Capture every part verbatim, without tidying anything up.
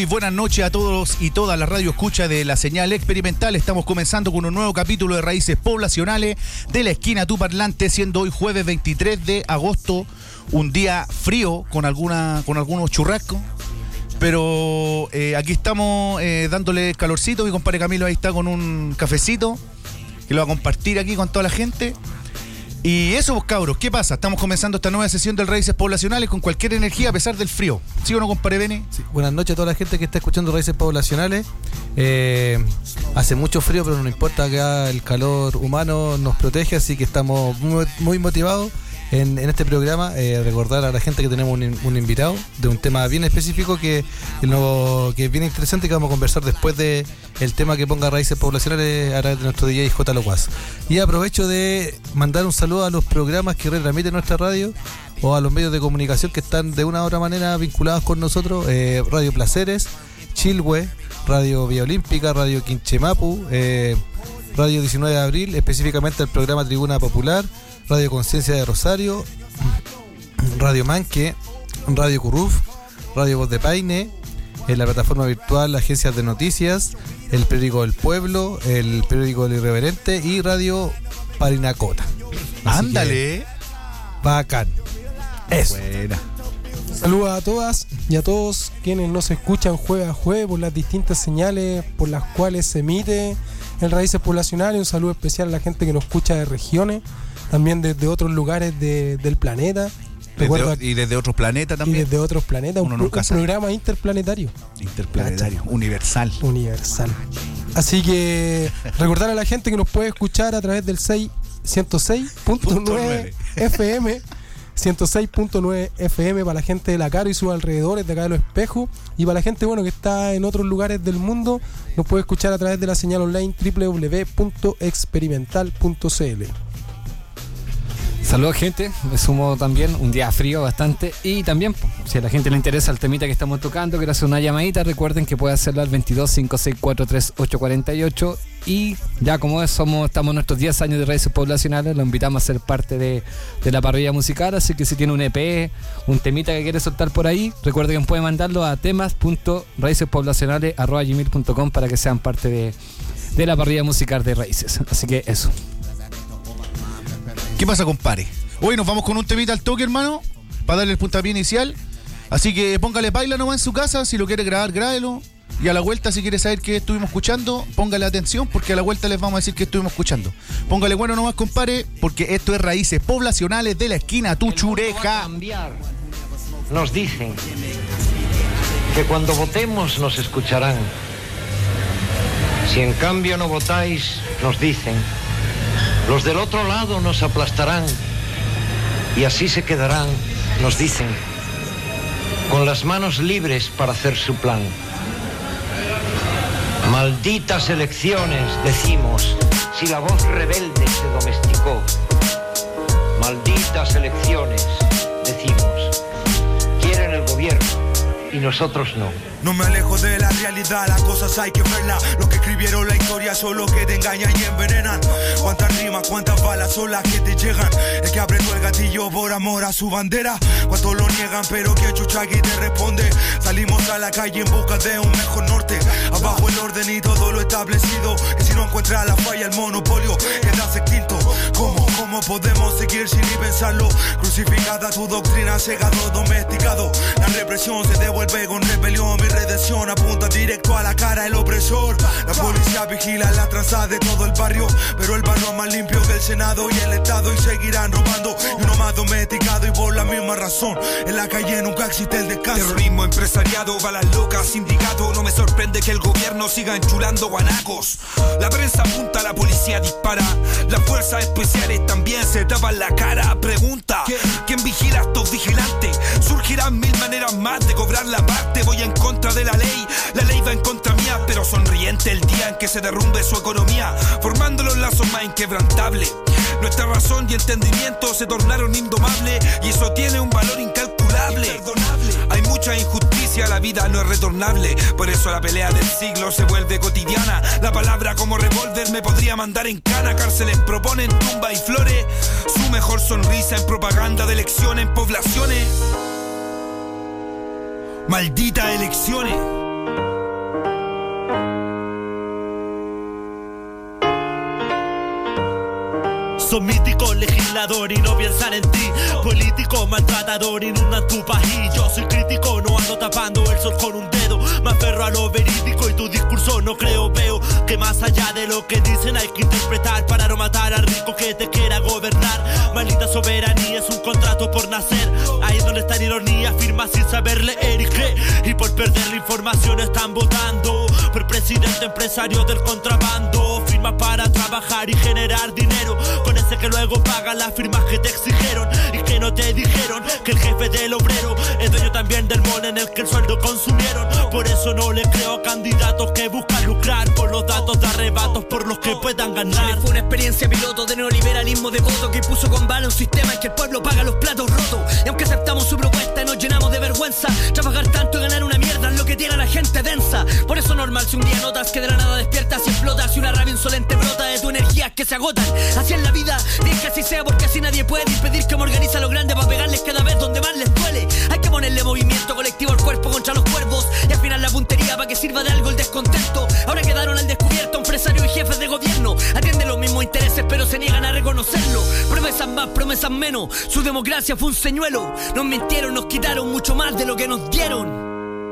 Muy buenas noches a todos y todas las radio escucha de la señal experimental. Estamos comenzando con un nuevo capítulo de Raíces Poblacionales de la esquina Tu Parlante, siendo hoy jueves veintitrés de agosto, un día frío con alguna con algunos churrascos. Pero eh, aquí estamos eh, dándole calorcito. Mi compadre Camilo ahí está con un cafecito que lo va a compartir aquí con toda la gente. Y eso, pues, cabros, ¿qué pasa? Estamos comenzando esta nueva sesión del Raíces Poblacionales con cualquier energía a pesar del frío. ¿Sí o no, compadre Bene? Sí. Buenas noches a toda la gente que está escuchando Raíces Poblacionales. Eh, hace mucho frío, pero no importa, que el calor humano nos protege, así que estamos muy, muy motivados en, en este programa. Eh, recordar a la gente que tenemos un, un invitado de un tema bien específico que, lo, que es bien interesante, que vamos a conversar después de el tema que ponga Raíces Poblacionales a través de nuestro D J J. Locuaz. Y aprovecho de mandar un saludo a los programas que retransmiten nuestra radio o a los medios de comunicación que están de una u otra manera vinculados con nosotros. eh, Radio Placeres, Chilhue, Radio Vía Olímpica, Radio Quinchemapu, eh, Radio diecinueve de abril, específicamente el programa Tribuna Popular, Radio Conciencia de Rosario, Radio Manque, Radio Curruf, Radio Voz de Paine, en la plataforma virtual Agencias de Noticias, el Periódico del Pueblo, el Periódico del Irreverente y Radio Parinacota. Ándale. Bacán. Eso. Buena. Saludos a todas y a todos quienes nos escuchan jueves a jueves por las distintas señales por las cuales se emite el Raíces Poblacionales. Un saludo especial a la gente que nos escucha de regiones, también desde otros lugares de, del planeta. Desde, y desde otros planetas también. Y desde otros planetas. Uno un, nunca un sabe. programa interplanetario. Interplanetario, universal. Universal. Así que recordar a la gente que nos puede escuchar a través del ciento seis punto nueve F M. ciento seis punto nueve F M para la gente de La Caro y sus alrededores, de acá de Los Espejos. Y para la gente, bueno, que está en otros lugares del mundo, nos puede escuchar a través de la señal online doble u doble u doble u punto experimental punto c l. Saludos, gente, me sumo también, un día frío bastante. Y también, si a la gente le interesa el temita que estamos tocando, quiero hacer una llamadita, recuerden que puede hacerlo al veintidós, cinco seis cuatro, treinta y ocho cuarenta y ocho. Y ya como es, somos, estamos en nuestros diez años de Raíces Poblacionales, lo invitamos a ser parte de, de la parrilla musical. Así que si tiene un E P, un temita que quiere soltar por ahí, recuerden que puede mandarlo a temas punto raíces poblacionales arroba gmail punto com para que sean parte de, de la parrilla musical de Raíces. Así que eso. ¿Qué pasa, compadre? Hoy nos vamos con un temita al toque, hermano, para darle el puntapié inicial. Así que póngale baila nomás en su casa. Si lo quiere grabar, grábelo. Y a la vuelta, si quiere saber qué estuvimos escuchando, póngale atención, porque a la vuelta les vamos a decir qué estuvimos escuchando. Póngale bueno nomás, compadre, porque esto es Raíces Poblacionales de la esquina Tu Chureja. Nos dicen que cuando votemos nos escucharán. Si en cambio no votáis, nos dicen, los del otro lado nos aplastarán y así se quedarán, nos dicen, con las manos libres para hacer su plan. Malditas elecciones, decimos, si la voz rebelde se domesticó. Malditas elecciones, decimos, quieren el gobierno y nosotros no. No me alejo de la realidad, las cosas hay que verlas. Los que escribieron la historia son los que te engañan y envenenan. Cuántas rimas, cuántas balas son las que te llegan. El que apretó el gatillo por amor a su bandera. Cuántos lo niegan, pero que chucha aquí te responde. Salimos a la calle en busca de un mejor norte. Abajo el orden y todo lo establecido. Que si no encuentra la falla, el monopolio quedas extinto. ¿Cómo? ¿Cómo podemos seguir sin ni pensarlo? Crucificada tu doctrina, cegado, domesticado. La represión se devuelve con rebelión. Mi redención apunta directo a la cara del opresor. La policía vigila la traza de todo el barrio, pero el barrio es más limpio que el Senado y el Estado. Y seguirán robando, y uno más domesticado. Y por la misma razón, en la calle nunca existe el descanso. Terrorismo, empresariado, balas locas, sindicato. No me sorprende que el gobierno siga enchulando guanacos. La prensa apunta, la policía dispara. Las fuerzas especiales también se tapan la cara. Pregunta, ¿quién vigila a estos vigilantes? Surgirán mil maneras más de cobrar la parte. Voy en contra de la ley, la ley va en contra mía, pero sonriente el día en que se derrumbe su economía, formando los lazos más inquebrantables. Nuestra razón y entendimiento se tornaron indomables, y eso tiene un valor incalculable. Hay mucha injusticia, la vida no es retornable, por eso la pelea del siglo se vuelve cotidiana. La palabra como revólver me podría mandar en cana. Cárceles proponen tumba y flores, su mejor sonrisa en propaganda de elección en poblaciones. Malditas elecciones. Sos mítico legislador y no piensan en ti. Político maltratador, inundan tu país. Yo soy crítico, no ando tapando el sol con un dedo. Me aferro a lo verídico y tu discurso no creo. Veo que más allá de lo que dicen hay que interpretar para no matar al rico que te quiera gobernar. Maldita soberanía es un contrato por nacer. Ahí es donde está la ironía, firma sin saber leer y qué. Y por perder la información están votando por presidente empresario del contrabando. Firma para trabajar y generar dinero con ese que luego paga las firmas que te exigieron y que no te dijeron que el jefe del obrero es dueño también del mall en el que el sueldo consumieron. Por eso no le creo a candidatos que buscan lucrar por los datos de arrebatos por los que puedan ganar. Fue una experiencia piloto de neoliberalismo devoto que puso con bala un sistema en que el pueblo paga los platos rotos. Y aunque aceptamos su propuesta y nos llenamos de vergüenza, trabajar tanto y ganar una mierda es lo que tiene a la gente densa. Por eso normal si un día notas que de la nada despiertas y explotas y una rabia insolente brota de tu energía que se agotan. Así es la vida, bien que así sea porque así nadie puede impedir que me organiza lo grande para pegarles cada vez donde más les duele. Hay que ponerle movimiento colectivo al cuerpo contra los cuervos y afinar la puntería para que sirva de algo el descontento. Ahora quedaron al descubierto empresarios y jefes de gobierno. Atienden los mismos intereses pero se niegan a reconocerlo. Promesas más, promesas menos. Su democracia fue un señuelo. Nos mintieron, nos quitaron mucho más de lo que nos dieron.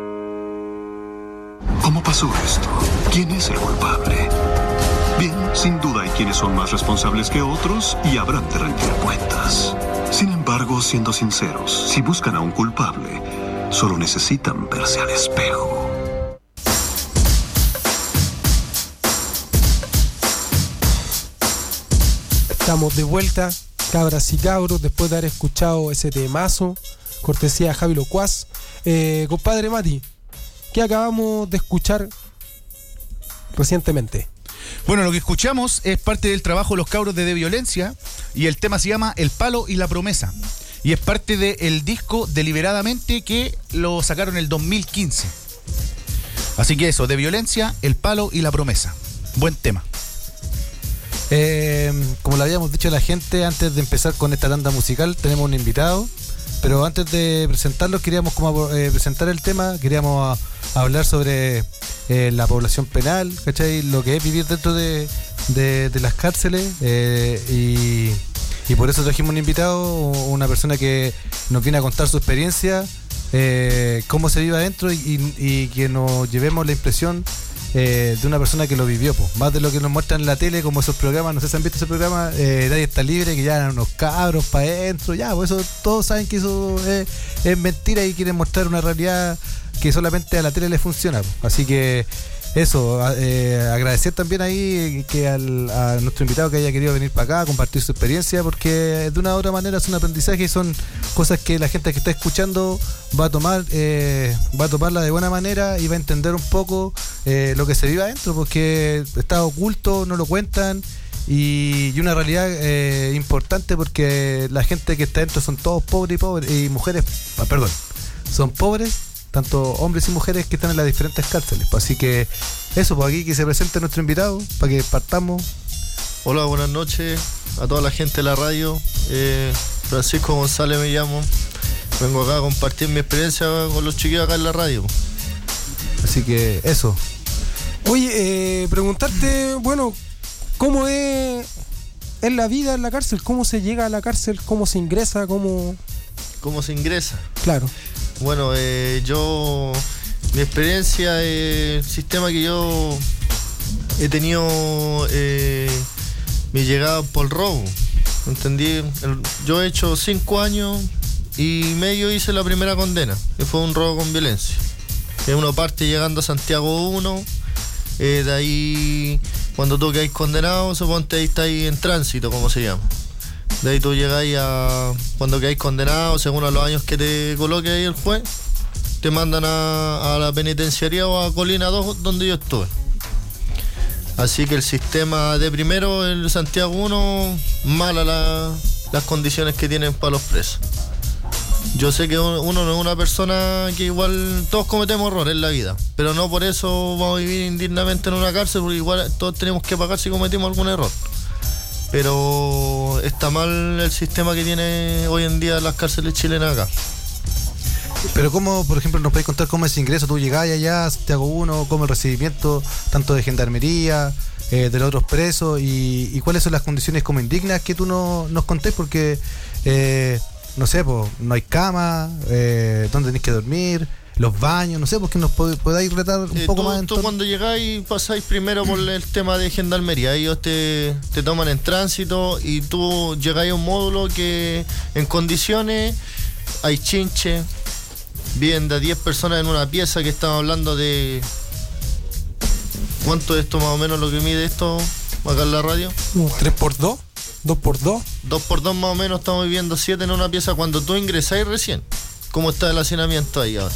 ¿Cómo pasó esto? ¿Quién es el culpable? Bien, sin duda hay quienes son más responsables que otros y habrán de rendir cuentas. Sin embargo, siendo sinceros, si buscan a un culpable, solo necesitan verse al espejo. Estamos de vuelta, cabras y cabros, después de haber escuchado ese temazo, cortesía de Javi Locuaz. Eh, compadre Mati, ¿qué acabamos de escuchar recientemente? Bueno, lo que escuchamos es parte del trabajo de los cabros de De Violencia y el tema se llama El Palo y la Promesa. Y es parte del disco Deliberadamente que lo sacaron en el dos mil quince. Así que eso, De Violencia, El Palo y la Promesa. Buen tema. Eh, como le habíamos dicho a la gente antes de empezar con esta tanda musical, tenemos un invitado, pero antes de presentarlo queríamos como eh, presentar el tema, queríamos a, a hablar sobre eh, la población penal, ¿cachai? Lo que es vivir dentro de, de, de las cárceles eh, y, y por eso trajimos un invitado, una persona que nos viene a contar su experiencia, eh, cómo se vive adentro y, y, y que nos llevemos la impresión Eh, de una persona que lo vivió, po. Más de lo que nos muestran en la tele, como esos programas, no sé si han visto ese programa, eh, Nadie está libre, que ya eran unos cabros para adentro, ya, por eso todos saben que eso es, es mentira y quieren mostrar una realidad que solamente a la tele le funciona, po. Así que eso, eh, agradecer también ahí que al, a nuestro invitado que haya querido venir para acá a compartir su experiencia, porque de una u otra manera es un aprendizaje y son cosas que la gente que está escuchando va a tomar eh, va a tomarla de buena manera y va a entender un poco eh, lo que se vive adentro, porque está oculto, no lo cuentan y, y una realidad eh, importante, porque la gente que está adentro son todos pobres y pobres y mujeres, ah, perdón, son pobres, tanto hombres y mujeres que están en las diferentes cárceles. Así que eso, pues aquí que se presente nuestro invitado para que partamos. Hola, buenas noches a toda la gente de la radio. eh, Francisco González me llamo. Vengo acá a compartir mi experiencia con los chiquillos acá en la radio. Así que eso. Oye, eh, preguntarte, bueno, ¿cómo es, es la vida en la cárcel? ¿Cómo se llega a la cárcel? ¿Cómo se ingresa? ¿Cómo, ¿Cómo se ingresa? Claro. Bueno, eh, yo, mi experiencia, eh, el sistema que yo he tenido, eh, mi llegada por robo, ¿entendí? El, yo he hecho cinco años y medio hice la primera condena, que fue un robo con violencia. Que uno parte llegando a Santiago uno, eh, de ahí, cuando tú quedáis condenado, suponte ahí estáis en tránsito, como se llama. De ahí tú llegáis a, cuando quedáis condenado, según a los años que te coloque ahí el juez, te mandan a, a la penitenciaría o a Colina dos, donde yo estuve. Así que el sistema de primero, el Santiago uno, mala la, las condiciones que tienen para los presos. Yo sé que uno no es una persona que igual, todos cometemos errores en la vida, pero no por eso vamos a vivir indignamente en una cárcel, porque igual todos tenemos que pagar si cometimos algún error. Pero está mal el sistema que tiene hoy en día las cárceles chilenas acá. Pero cómo, por ejemplo, nos podéis contar cómo es ese ingreso, tú llegás allá a Santiago uno, cómo el recibimiento tanto de gendarmería, eh, de los otros presos y, y cuáles son las condiciones como indignas que tú no, nos contés, porque eh, no sé, pues no hay cama, eh, dónde tenés que dormir, los baños, no sé, porque nos pod- podáis retar un Eh, poco tú, más en tú torno- cuando llegáis pasáis primero por el tema de gendarmería. Ellos te, te toman en tránsito y tú llegáis a un módulo que en condiciones hay chinche, viven de diez personas en una pieza, que estamos hablando de... ¿Cuánto es esto más o menos lo que mide esto acá en la radio? ¿tres por dos? ¿dos por dos? dos por dos más o menos, estamos viviendo siete en una pieza cuando tú ingresáis recién. ¿Cómo está el hacinamiento ahí ahora?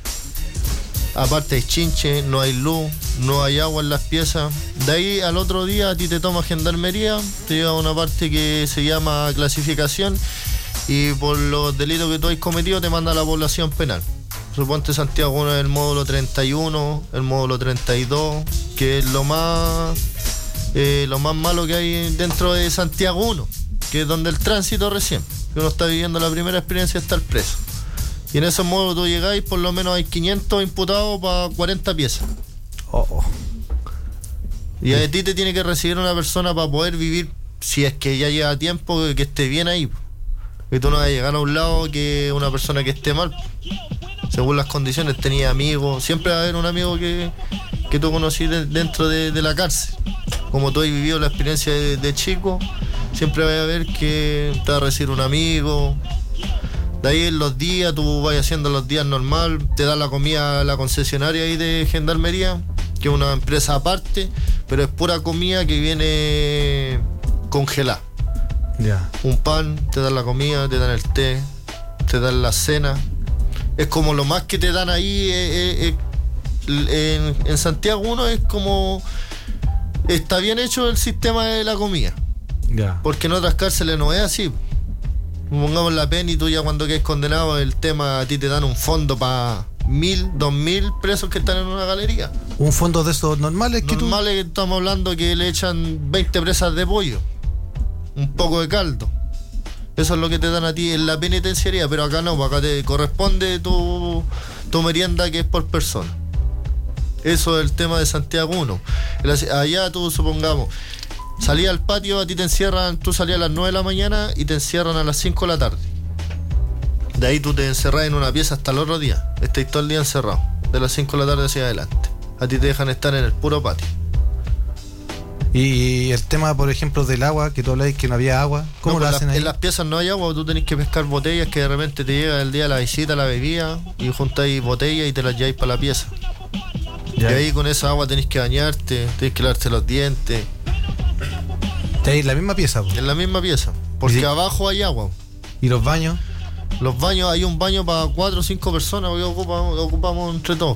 Aparte hay chinche, no hay luz, no hay agua en las piezas. De ahí al otro día a ti te toma gendarmería, te lleva a una parte que se llama clasificación y por los delitos que tú has cometido te manda a la población penal. Suponte Santiago uno es el módulo treinta y uno, el módulo treinta y dos, que es lo más eh, lo más malo que hay dentro de Santiago uno, que es donde el tránsito recién, que uno está viviendo la primera experiencia de estar preso. Y en esos módulos tú llegáis, por lo menos hay quinientos imputados para cuarenta piezas. Oh, oh. Y a ti te tiene que recibir una persona para poder vivir, si es que ya lleva tiempo, que esté bien ahí. Que tú no vas a llegar a un lado que una persona que esté mal. Según las condiciones, tenía amigos. Siempre va a haber un amigo que, que tú conocí de, dentro de, de la cárcel. Como tú has vivido la experiencia de, de chico, siempre va a haber que te va a recibir un amigo. De ahí en los días, tú vas haciendo los días normal, te da la comida a la concesionaria ahí de gendarmería, que es una empresa aparte, pero es pura comida que viene congelada. Ya. Un pan, te dan la comida, te dan el té, te dan la cena. Es como lo más que te dan ahí eh, eh, eh, en, en Santiago uno, es como... Está bien hecho el sistema de la comida. Ya. Porque en otras cárceles no es así. Pongamos la pena y tú ya cuando quedes condenado, el tema, a ti te dan un fondo para mil, dos mil presos que están en una galería. Un fondo de esos normales que Normales que estamos hablando que le echan veinte presas de pollo, un poco de caldo. Eso es lo que te dan a ti en la penitenciaría, pero acá no, acá te corresponde tu, tu merienda, que es por persona. Eso es el tema de Santiago uno. Allá tú, supongamos, salías al patio, a ti te encierran, tú salías a las nueve de la mañana y te encierran a las cinco de la tarde. De ahí tú te encerrás en una pieza hasta el otro día. Estás todo el día encerrado, de las cinco de la tarde hacia adelante. A ti te dejan estar en el puro patio. Y el tema, por ejemplo, del agua, que tú habláis que no había agua, ¿cómo No, lo pues hacen la- ahí? En las piezas no hay agua, tú tenés que pescar botellas que de repente te llega el día de la visita, la bebida, y juntáis botellas y te las lleváis para la pieza. Ya. Y ahí con esa agua tenés que bañarte, tenés que lavarte los dientes. ¿Te hay en la misma pieza? Po? En la misma pieza, porque ¿Y? abajo hay agua. ¿Y los baños? Los baños, hay un baño para cuatro o cinco personas, porque ocupamos, ocupamos entre todos.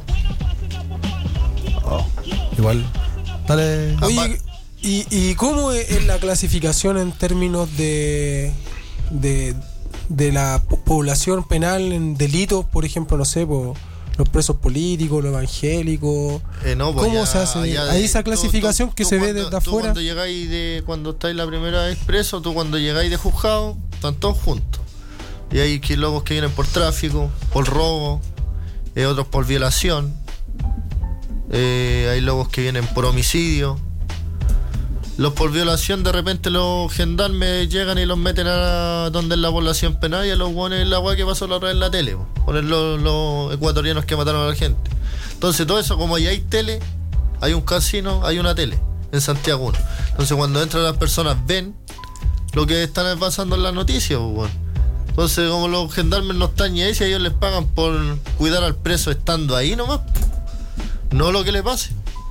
Oh, igual. Dale. Oye, ¿y, y cómo es la clasificación en términos de, de, de la po- población penal en delitos? Por ejemplo, no sé, po, los presos políticos, los evangélicos. Eh, no, pues ¿Cómo ya- se hace? ya de- ¿Hay esa tú- clasificación tú- que tú se ve cuando- desde tú afuera? Cuando llegáis de, cuando estáis la primera vez preso, tú cuando llegáis de juzgado, están todos juntos. Y hay que locos que vienen por tráfico, por robo, eh, otros por violación. Eh, hay locos que vienen por homicidio. Los por violación, de repente los gendarmes llegan y los meten a donde es la población penal, y a los buenos la weá que pasó la otra vez en la tele, po, poner los, los ecuatorianos que mataron a la gente. Entonces todo eso, como ya hay tele, hay un casino, hay una tele en Santiago uno. Entonces cuando entran las personas ven lo que están pasando en las noticias, po, weón. Entonces como los gendarmes no están ni ahí, si a ellos les pagan por cuidar al preso estando ahí nomás, po. No lo que le pase.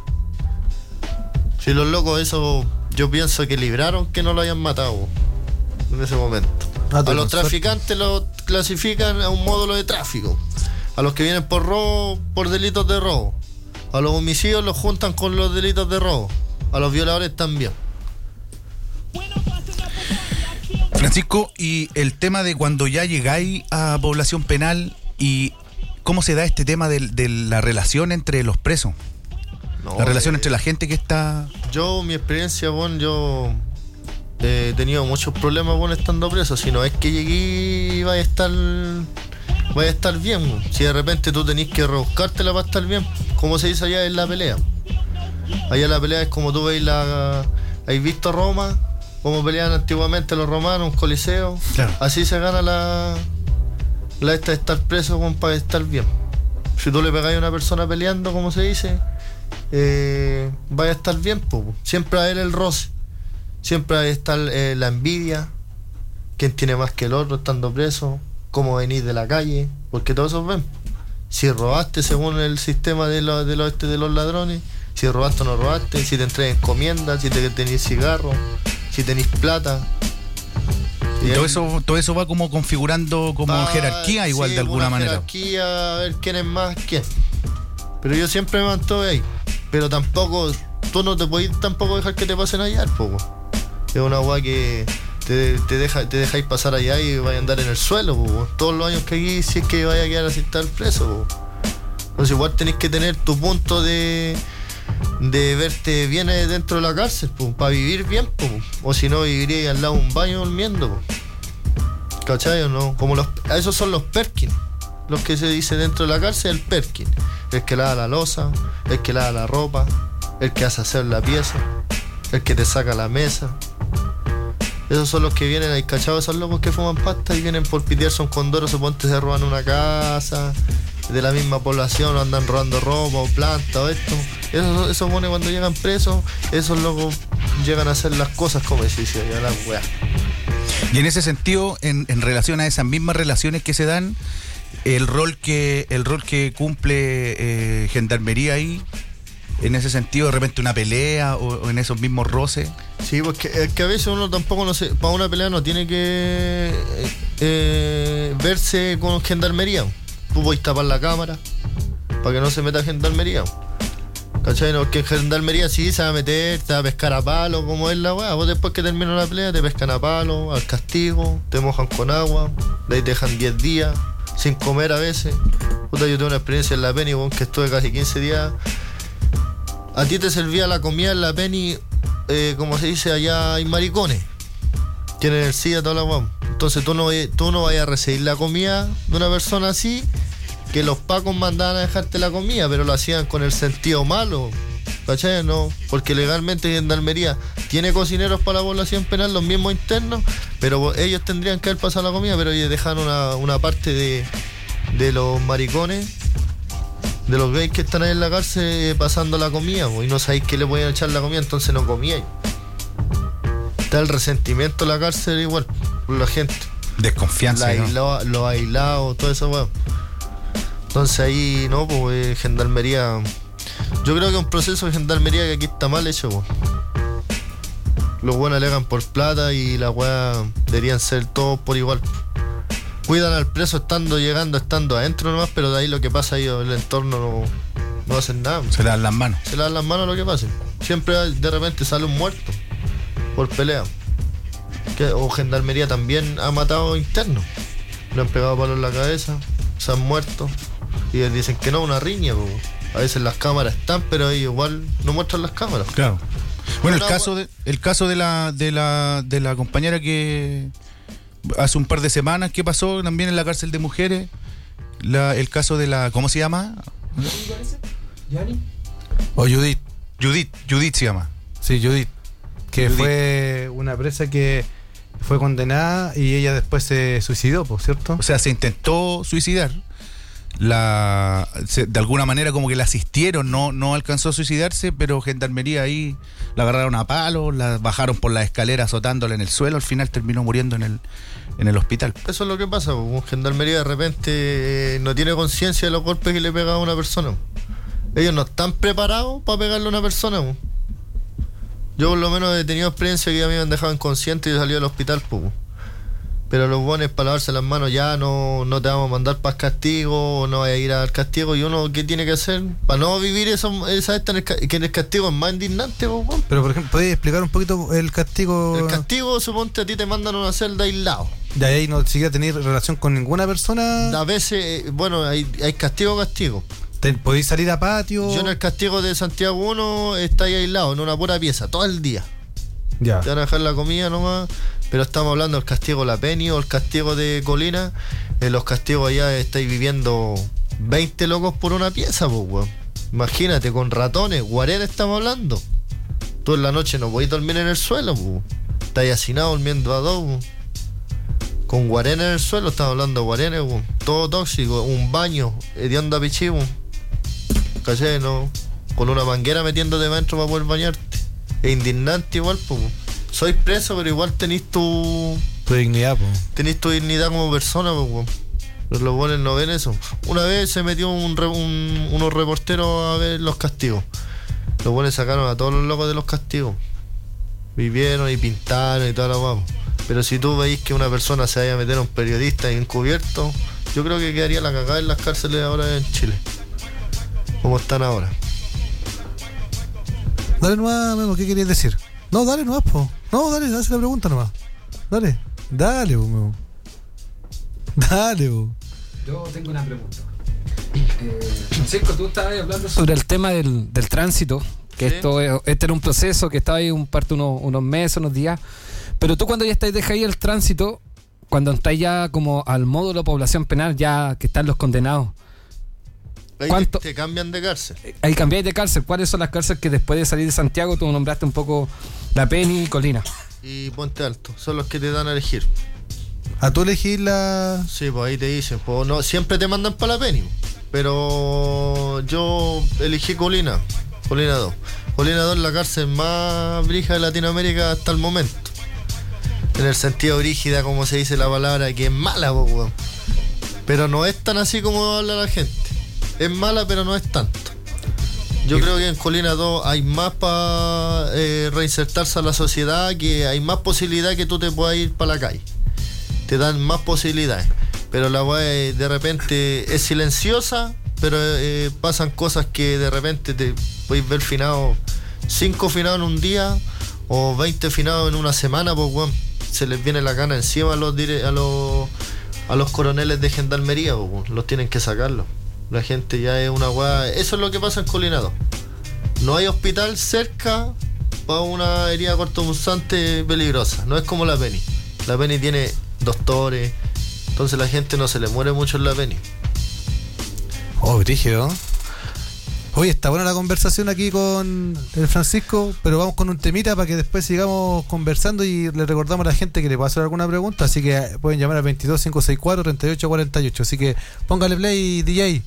Si los locos eso, yo pienso que libraron que no lo hayan matado en ese momento. Ah, A los suerte. traficantes los clasifican a un módulo de tráfico. A los que vienen por robo, por delitos de robo. A los homicidios los juntan con los delitos de robo. A los violadores también. Francisco, y el tema de cuando ya llegáis a población penal, y cómo se da este tema de, de la relación entre los presos, No, la relación eh, entre la gente que está... Yo, mi experiencia, bueno, yo eh, he tenido muchos problemas, bueno, estando preso. Si no es que llegué y vaya a estar, vaya a estar bien, bueno. Si de repente tú tenés que rebuscártela para estar bien, como se dice allá en la pelea. Allá la pelea es como tú veis la... ¿Has visto Roma? Como peleaban antiguamente los romanos, un coliseo. Claro. Así se gana la... La esta de estar preso como para estar bien. Si tú le pegáis a una persona peleando, como se dice, eh, vaya a estar bien, po. Siempre va a haber el roce. Siempre va a estar eh, la envidia. Quién tiene más que el otro estando preso. Cómo venís de la calle. Porque todos esos ven. Si robaste según el sistema de los, de los, de los ladrones. Si robaste o no robaste. Si te entregan encomiendas. Si te tenés cigarro. Si tenés plata. Y todo eso, todo eso va como configurando como va, jerarquía igual sí, de alguna una manera. Jerarquía, a ver quién es más quién. Pero yo siempre me mantuve ahí. Pero tampoco, tú no te podés tampoco dejar que te pasen allá, poco. Es una weá que te, te, deja, te dejáis pasar allá y vais a andar en el suelo, po. Todos los años que aquí, si es que vaya a quedar así estar preso, po. Entonces igual tenés que tener tu punto de de verte bien dentro de la cárcel, pues, para vivir bien, pues, o si no viviría al lado de un baño durmiendo, pues. ¿Cachai o no? Como los, esos son los Perkins, los que se dice dentro de la cárcel, el Perkin, el que lava la loza, el que lava la ropa, el que hace hacer la pieza, el que te saca la mesa. Esos son los que vienen ahí, ¿cachados? Esos locos que fuman pasta y vienen por pitearse un condoro, suponte se roban una casa de la misma población, o andan robando ropa o planta o esto. Esos, esos buenos cuando llegan presos, esos locos llegan a hacer las cosas como se dice, ya las weas. Y en ese sentido, en, en relación a esas mismas relaciones que se dan, el rol que el rol que cumple eh, Gendarmería ahí, en ese sentido, de repente una pelea o, o en esos mismos roces. Sí, porque es que a veces uno tampoco, no sé, para una pelea no tiene que eh, verse con Gendarmería. Tú podés tapar la cámara para que no se meta Gendarmería. ¿Cachai? No, que Gendarmería sí se va a meter, te va a pescar a palo, como es la weá. Vos después que termina la pelea te pescan a palo, al castigo, te mojan con agua, de ahí te dejan diez días, sin comer a veces. Puta, yo tengo una experiencia en la Penny, bon, que estuve casi quince días. A ti te servía la comida en la Penny, eh, como se dice allá, hay maricones. Tienen el SIDA, toda la weá. Entonces tú no, tú no vayas a recibir la comida de una persona así, que los pacos mandaban a dejarte la comida, pero lo hacían con el sentido malo, ¿cachai? No, porque legalmente Gendarmería tiene cocineros para la población penal, los mismos internos, pero ellos tendrían que haber pasado la comida, pero ellos dejan una, una parte de, de los maricones, de los gays que están ahí en la cárcel pasando la comida, y no sabéis qué le pueden echar la comida, entonces no comíais. Está el resentimiento en la cárcel igual, por la gente. Desconfianza. La ¿no? aislado, los aislados, todo eso, weón. Entonces ahí, no, pues Gendarmería. Yo creo que es un proceso de Gendarmería que aquí está mal hecho, pues. Los buenos alegan por plata y las weas deberían ser todos por igual. Cuidan al preso estando llegando, estando adentro nomás, pero de ahí lo que pasa ahí, el entorno no, no hacen nada. Se le dan las manos. Se le dan las manos lo que pase. Siempre de repente sale un muerto por pelea. Que, o Gendarmería también ha matado internos. Le han pegado palos en la cabeza, se han muerto. Y ellos dicen que no, una riña, po. A veces las cámaras están, pero ellos igual no muestran las cámaras. Claro. Bueno, el Una, caso de, el caso de la, de la, de la compañera que hace un par de semanas que pasó también en la cárcel de mujeres, la, el caso de la, ¿cómo se llama? ¿Yani? O Judith. Judith, Judith se llama. Sí, Judith. Que Judith. Fue una presa que fue condenada y ella después se suicidó, ¿por cierto? O sea, se intentó suicidar. La se, de alguna manera como que la asistieron, no, no alcanzó a suicidarse, pero Gendarmería ahí la agarraron a palos, la bajaron por la escalera azotándola en el suelo, al final terminó muriendo en el, en el hospital. Eso es lo que pasa, po. Gendarmería de repente eh, no tiene conciencia de los golpes que le pega a una persona. Ellos no están preparados para pegarle a una persona, po. Yo por lo menos he tenido experiencia que ya me habían dejado inconsciente y salí del hospital, po. Pero los buenos para lavarse las manos ya no, no te vamos a mandar para el castigo, no vaya a ir al castigo. Y uno, ¿qué tiene que hacer? Para no vivir eso, esa esta en el, que en el castigo es más indignante, po, bueno. Pero por ejemplo, ¿podéis explicar un poquito el castigo? El castigo, suponte a ti te mandan a una celda aislado. De ahí no siquiera tener relación con ninguna persona. A veces, bueno, hay, hay castigo castigo. Te, ¿Podéis salir a patio? Yo en el castigo de Santiago uno estáis aislado en una pura pieza, todo el día. Ya. Te van a dejar la comida nomás. Pero estamos hablando del castigo La Penny o el castigo de Colina. En los castigos allá estáis viviendo veinte locos por una pieza, pues, weón. Imagínate, con ratones, guarenes estamos hablando. Tú en la noche no podés dormir en el suelo, po. Estás hacinado durmiendo a dos, po. Con guarenes en el suelo, estamos hablando de guarenes, po. Todo tóxico, un baño, hediondo a pichivo. ¿Cachai? No, con una manguera metiéndote dentro para poder bañarte. Es indignante igual, po. Sois preso, pero igual tenés tu... Tu dignidad, po. Tenés tu dignidad como persona, po. Pero los buenos no ven eso. Una vez se metió un, un, unos reporteros a ver los castigos. Los buenos sacaron a todos los locos de los castigos. Vivieron y pintaron y toda la guapa. Pero si tú veis que una persona se vaya a meter a un periodista encubierto, yo creo que quedaría la cagada en las cárceles ahora en Chile. Como están ahora. Dale nomás, Memo, ¿qué querías decir? No, dale nomás, po. No, dale, dale la pregunta nomás. Dale, dale, po, Memo. Dale, po. Yo tengo una pregunta. Eh, Francisco, tú estabas hablando sobre el tema del, del tránsito, que ¿sí? esto este era un proceso que estaba ahí un parte unos, unos meses, unos días, pero tú cuando ya estás deja ahí el tránsito, cuando estás ya como al módulo de población penal, ya que están los condenados, ahí ¿cuánto? Te cambian de cárcel. Ahí cambiáis de cárcel. ¿Cuáles son las cárceles que después de salir de Santiago tú nombraste un poco La Peni y Colina? Y Puente Alto, son los que te dan a elegir. ¿A tú elegir la...? Sí, pues ahí te dicen, pues no, siempre te mandan para La Peni, pero yo elegí Colina, Colina dos. Colina dos es la cárcel más brígida de Latinoamérica hasta el momento. En el sentido brígida, como se dice la palabra, que es mala, pues, weón. Pero no es tan así como habla la gente. Es mala, pero no es tanto. Yo creo que en Colina dos hay más para eh, reinsertarse a la sociedad, que hay más posibilidad que tú te puedas ir para la calle. Te dan más posibilidades, pero la weá de repente es silenciosa, pero eh, pasan cosas que de repente te podéis ver finados, cinco finados en un día o veinte finados en una semana, pues weón, se les viene la gana encima a los dire- a los a los coroneles de gendarmería, pues, weón, los tienen que sacarlo. La gente ya es una weá, eso es lo que pasa en Colina dos. No hay hospital cerca para una herida cortopunzante peligrosa, no es como La Peni. La Peni tiene doctores, entonces la gente no se le muere mucho en La Peni. Oh, brígido. Oye, está buena la conversación aquí con el Francisco, pero vamos con un temita para que después sigamos conversando y le recordamos a la gente que le va a hacer alguna pregunta, así que pueden llamar al veintidós cinco sesenta y cuatro treinta y ocho cuarenta y ocho, así que póngale play, D J.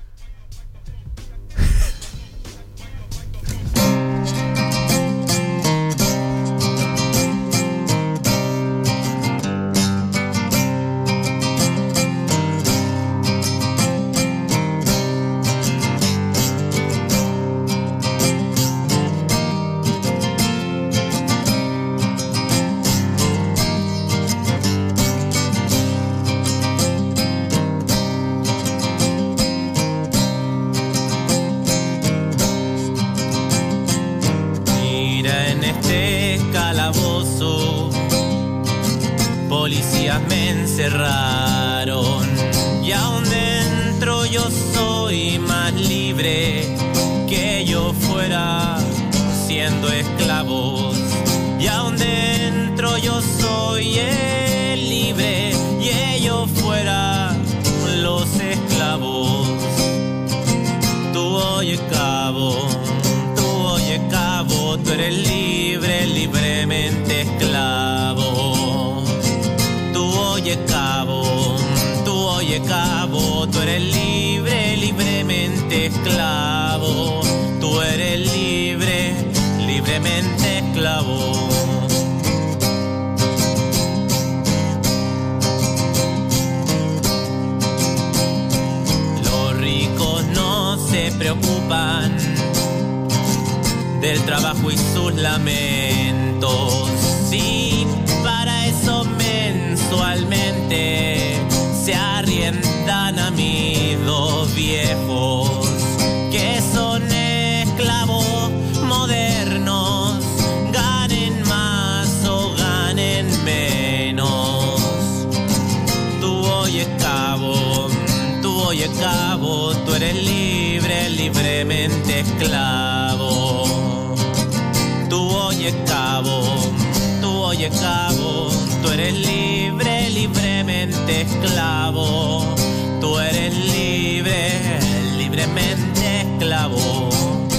Policías me encerraron y aún dentro yo soy más libre que yo fuera siendo esclavos. Y aún dentro yo soy el libre y ellos fuera los esclavos. Tú oye cabo, tú oye cabo, tú eres libre, libremente esclavo. Oye cabo, tú oye cabo, tú eres libre, libremente esclavo. Tú eres libre, libremente esclavo. Los ricos no se preocupan del trabajo y sus lamentos. Sí, para eso mensualmente se arriendan a mis dos viejos que son esclavos modernos, ganen más o ganen menos. Tú oye cabo, tú oye cabo, tú eres libre, libremente esclavo. Tú oye cabo, tú oye cabo, tú eres libre, libremente esclavo. Tú eres libre, libremente esclavo. acabó.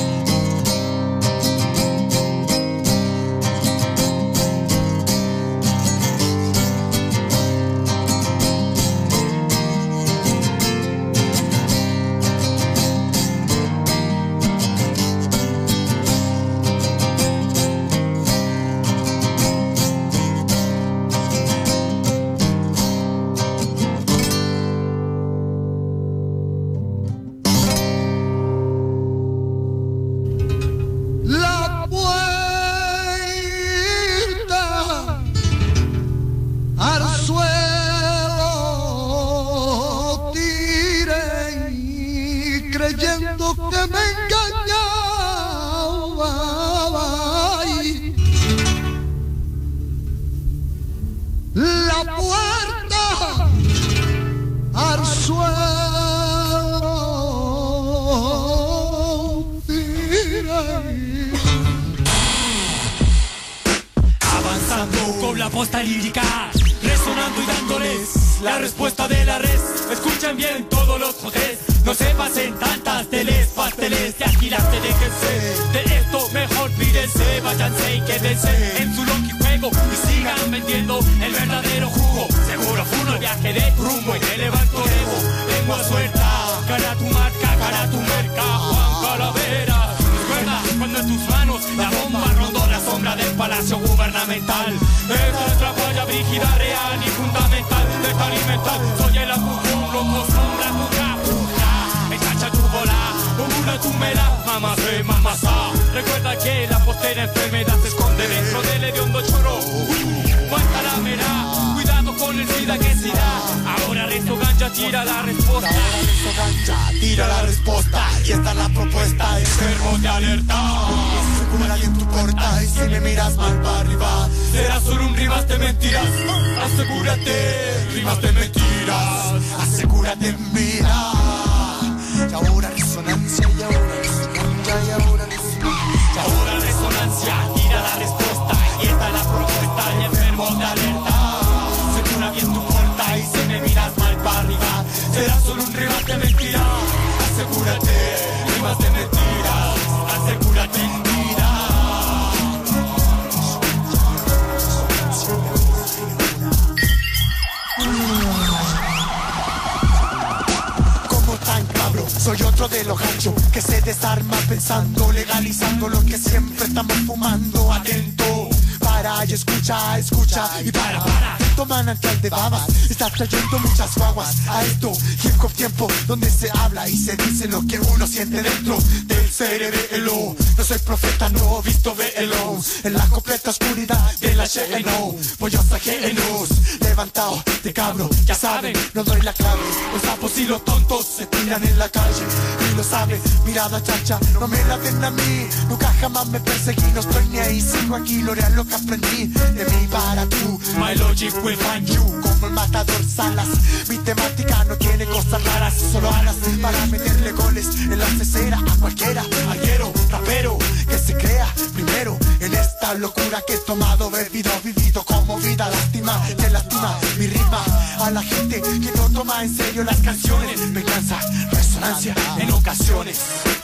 Soy otro de los ganchos que se desarma pensando, legalizando lo que siempre estamos fumando. Atento, para y escucha, escucha y para, para. Toma manantial de babas, estás trayendo muchas guaguas a esto. Hip hop tiempo donde se habla y se dice lo que uno siente dentro del cerebelo. No soy profeta, no visto velo. En la completa oscuridad de la G N O, pollos ajenos, levantado de cabro, ya saben, no doy la clave. Los sapos y los tontos se tiran en la calle y lo saben, mirada chacha, no me la den a mí. Nunca jamás me perseguí, no estoy ni ahí, sigo aquí, lo real lo que aprendí de mí para tú. My logic will find you, como el matador Salas. Mi temática no tiene cosas raras, solo alas para meterle goles en la cesera a cualquiera, alguero, rapero, que se crea primero en esta locura que he tomado, bebido, vivido como vida. Lástima, que lastima mi rima a la gente que no toma en serio las canciones. Venganza, resonancia en ocasiones.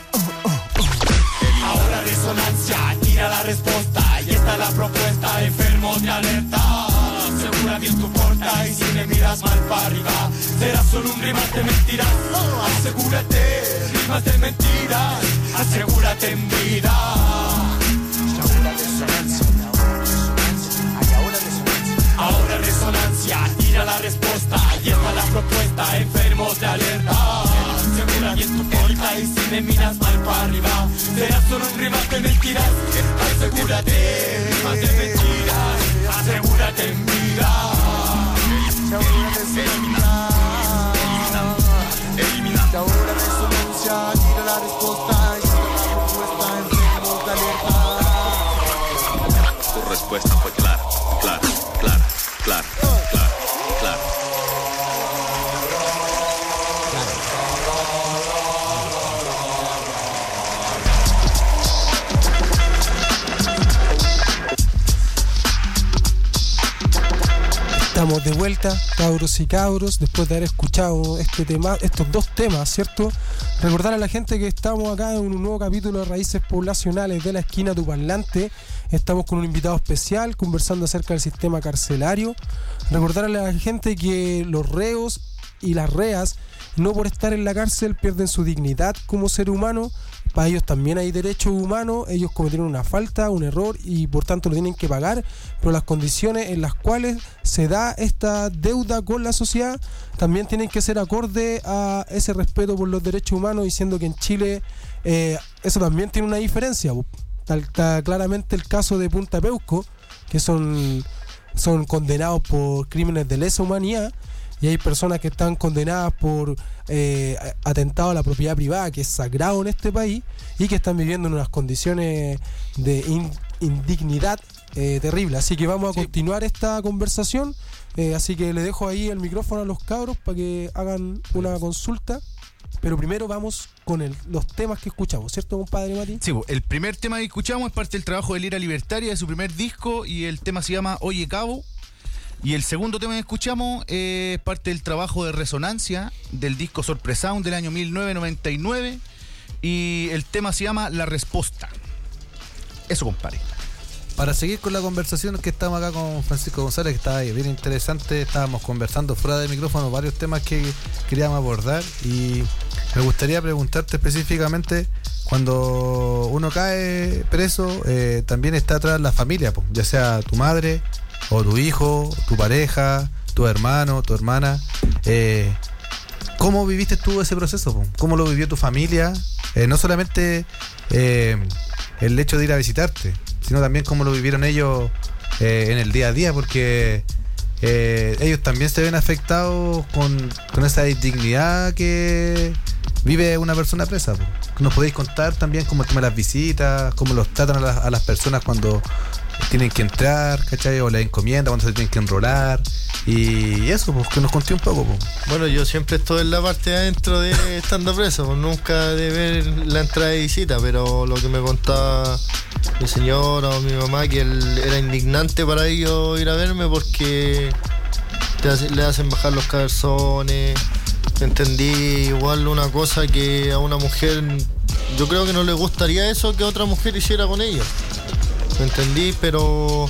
Ahora resonancia, tira la respuesta y esta es la propuesta. Enfermos de alerta, segura bien tu porta y si me miras mal para arriba será solo un rimas de mentiras. Asegúrate, rimas de mentiras, asegúrate en vida. Ahora resonancia, ahora resonancia, ahora resonancia, tira la respuesta y esta es la propuesta. Enfermos de alerta, segura bien tu porta y si me miras mal para arriba será solo un rimas de mentiras. Asegúrate, rimas de mentiras, asegúrate en vida. Ahora resonancia, eliminando, ahora resonancia, tira la respuesta y esta es la propuesta. Enfermos de alerta. Tu respuesta fue clara, clara, clara, clara, clara, clara. Estamos de vuelta, cabros y cabros, después de haber escuchado este tema, estos dos temas, ¿cierto? Recordar a la gente que estamos acá en un nuevo capítulo de Raíces Poblacionales de la Esquina Tu Parlante. Estamos con un invitado especial conversando acerca del sistema carcelario. Recordar a la gente que los reos y las reas, no por estar en la cárcel, pierden su dignidad como ser humano. Para ellos también hay derechos humanos, ellos cometieron una falta, un error y por tanto lo tienen que pagar, pero las condiciones en las cuales se da esta deuda con la sociedad también tienen que ser acorde a ese respeto por los derechos humanos, diciendo que en Chile eh, eso también tiene una diferencia. Está, está claramente el caso de Punta Peuco, que son, son condenados por crímenes de lesa humanidad, y hay personas que están condenadas por eh, atentado a la propiedad privada, que es sagrado en este país, y que están viviendo en unas condiciones de in, indignidad eh, terrible. Así que vamos a sí. continuar esta conversación, eh, así que le dejo ahí el micrófono a los cabros para que hagan una consulta. Pero primero vamos con el, los temas que escuchamos, ¿cierto, compadre Mati? Sí, el primer tema que escuchamos es parte del trabajo de Lira Libertaria, de su primer disco, y el tema se llama Oye Cabo. Y el segundo tema que escuchamos es parte del trabajo de Resonancia del disco Sorpresound del año mil novecientos noventa y nueve, y el tema se llama La Respuesta. Eso, compadre. Para seguir con la conversación que estamos acá con Francisco González, que está bien interesante, estábamos conversando fuera de micrófono varios temas que queríamos abordar, y me gustaría preguntarte específicamente, cuando uno cae preso, eh, también está atrás la familia, pues, ya sea tu madre o tu hijo, tu pareja, tu hermano, tu hermana. Eh, ¿Cómo viviste tú ese proceso, po? ¿Cómo lo vivió tu familia? Eh, no solamente eh, el hecho de ir a visitarte, sino también cómo lo vivieron ellos eh, en el día a día, porque eh, ellos también se ven afectados con, con esa dignidad que vive una persona presa, po. ¿Nos podéis contar también cómo toman las visitas, cómo los tratan a las, a las personas cuando tienen que entrar, ¿cachai? O la encomienda, cuando se tienen que enrolar, y eso, pues que nos conté un poco, pues. Bueno, yo siempre estoy en la parte de adentro de estando preso, pues, nunca de ver la entrada de visita, pero lo que me contaba mi señora o mi mamá, que él era indignante para ellos ir a verme porque te hace, le hacen bajar los calzones. Entendí igual una cosa, que a una mujer, yo creo que no le gustaría eso que otra mujer hiciera con ella. ¿Me entendí? Pero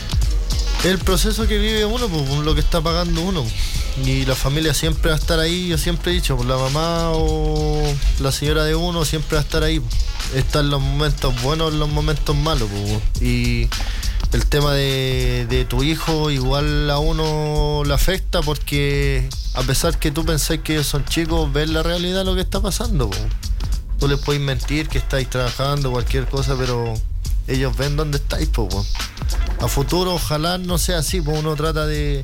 el proceso que vive uno, pues lo que está pagando uno, y la familia siempre va a estar ahí. Yo siempre he dicho, pues la mamá o la señora de uno siempre va a estar ahí, pues. Está en los momentos buenos, en los momentos malos, pues. Y el tema de, de tu hijo igual a uno le afecta, porque a pesar que tú pensáis que ellos son chicos, ves la realidad de lo que está pasando, pues. Tú les podéis mentir que estáis trabajando, cualquier cosa, pero ellos ven dónde estáis, pues. A futuro ojalá no sea así, pues uno trata de,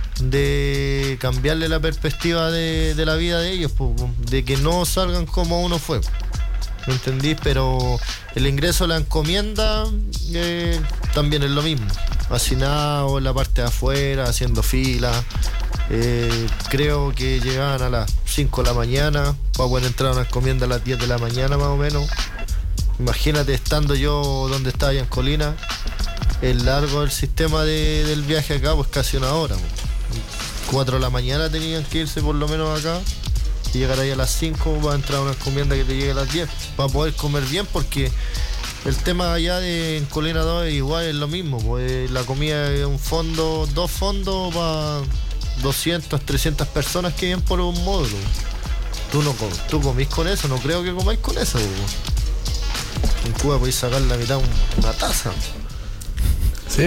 de cambiarle la perspectiva de, de la vida de ellos, pues, de que no salgan como uno fue. ¿Me entendí? Pero el ingreso a la encomienda eh, también es lo mismo. Hacinado en la parte de afuera, haciendo fila. Eh, creo que llegaban a las cinco de la mañana para poder entrar a una encomienda a las diez de la mañana más o menos. Imagínate estando yo donde estaba allá en Colina, el largo del sistema de, del viaje acá, pues casi una hora. cuatro de la mañana tenían que irse por lo menos acá y llegar ahí a las cinco para entrar a una encomienda que te llegue a las diez, para poder comer bien, porque el tema allá de en Colina dos es igual, es lo mismo, pues la comida es un fondo, dos fondos para doscientas, trescientas personas que vienen por un módulo. Tú no tú comís con eso, no creo que comáis con eso, pues. En Cuba podéis sacar la mitad una taza. Sí.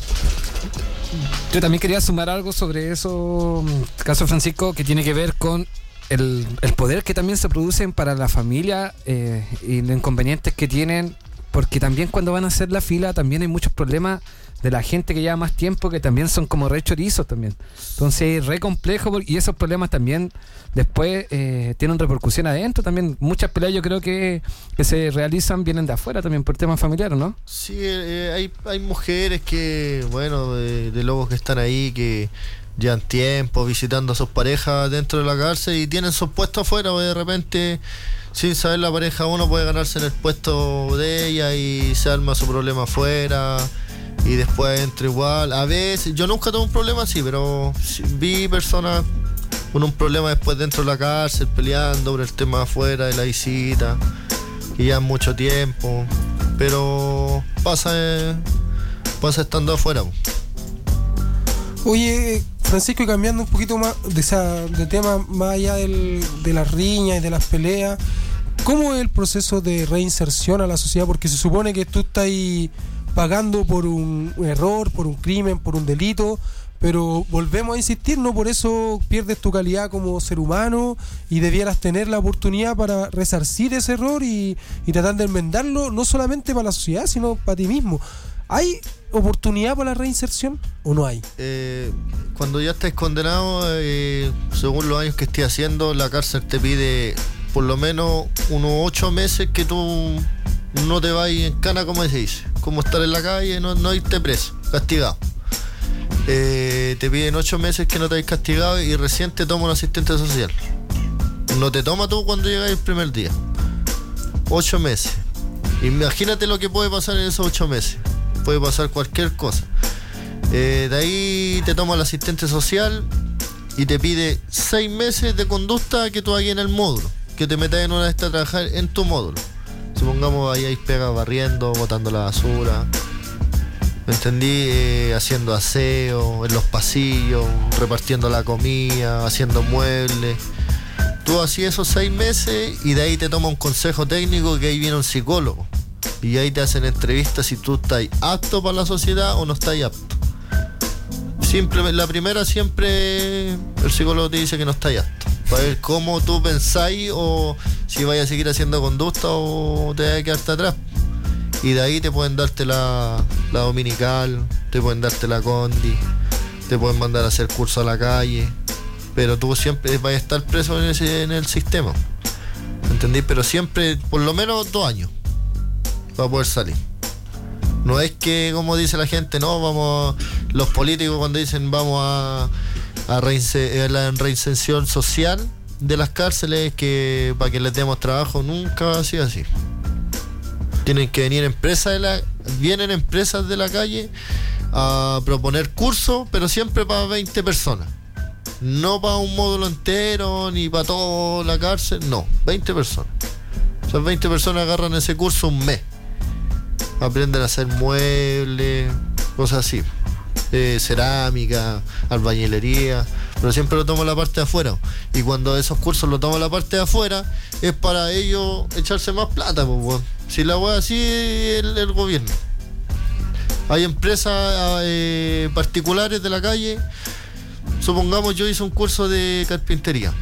Yo también quería sumar algo sobre eso, caso Francisco, que tiene que ver con el, el poder que también se producen para la familia eh, y los inconvenientes que tienen, porque también cuando van a hacer la fila también hay muchos problemas de la gente que lleva más tiempo, que también son como re chorizos también. Entonces es re complejo, y esos problemas también después eh, tienen repercusión adentro también. Muchas peleas yo creo que, que se realizan vienen de afuera también por temas familiares, ¿no? Sí, eh, hay, hay mujeres que, bueno, de, de lobos que están ahí, que llevan tiempo visitando a sus parejas dentro de la cárcel y tienen sus puestos afuera, o de repente, sin saber la pareja, uno puede ganarse en el puesto de ella y se arma su problema afuera. y después entro igual. A veces, yo nunca tuve un problema así, pero vi personas con un problema después dentro de la cárcel, peleando por el tema afuera de la visita, que ya mucho tiempo, pero pasa, eh, pasa estando afuera. Oye, Francisco, y cambiando un poquito más de, esa, de tema, más allá del, de las riñas y de las peleas, ¿cómo es el proceso de reinserción a la sociedad? Porque se supone que tú estás ahí pagando por un, un error, por un crimen, por un delito, pero volvemos a insistir, no por eso pierdes tu calidad como ser humano y debieras tener la oportunidad para resarcir ese error y, y tratar de enmendarlo, no solamente para la sociedad, sino para ti mismo. ¿Hay oportunidad para la reinserción o no hay? Eh, cuando ya estás condenado, eh, según los años que estés haciendo, la cárcel te pide por lo menos unos ocho meses que tú no te vayas en cana, como se dice, como estar en la calle, no, no irte preso, castigado. Eh, te piden ocho meses que no te hayas castigado y recién te toma un asistente social. No te toma tú cuando llegas el primer día. Ocho meses. Imagínate lo que puede pasar en esos ocho meses. Puede pasar cualquier cosa. Eh, de ahí te toma el asistente social y te pide seis meses de conducta que tú hagas en el módulo, que te metas en una de estas a trabajar en tu módulo. Supongamos ahí hay pega barriendo, botando la basura, ¿me entendí? Eh, haciendo aseo en los pasillos, repartiendo la comida, haciendo muebles. Tú hacías esos seis meses y de ahí te toma un consejo técnico, que ahí viene un psicólogo. Y ahí te hacen entrevistas si tú estás apto para la sociedad o no estás apto. Simplemente, la primera siempre el psicólogo te dice que no estás apto, para ver cómo tú pensáis o si vayas a seguir haciendo conducta o te vas a quedarte atrás. Y de ahí te pueden darte la, la dominical, te pueden darte la condi, te pueden mandar a hacer curso a la calle, pero tú siempre vas a estar preso en, ese, en el sistema, ¿entendí? Pero siempre por lo menos dos años para poder salir. No es que, como dice la gente, no, vamos, los políticos cuando dicen vamos a, a reinse, la reinserción social de las cárceles, que para que les demos trabajo, nunca ha sido así. Tienen que venir empresas de la, vienen empresas de la calle a proponer cursos, pero siempre para veinte personas. No para un módulo entero, ni para toda la cárcel, no, veinte personas. Esas veinte personas agarran ese curso un mes. Aprenden a hacer muebles, cosas así, eh, cerámica, albañilería, pero siempre lo toman la parte de afuera. Y cuando esos cursos lo toman la parte de afuera, es para ellos echarse más plata, pues, bueno. Si la wea así el, el gobierno. Hay empresas eh, particulares de la calle. Supongamos yo hice un curso de carpintería.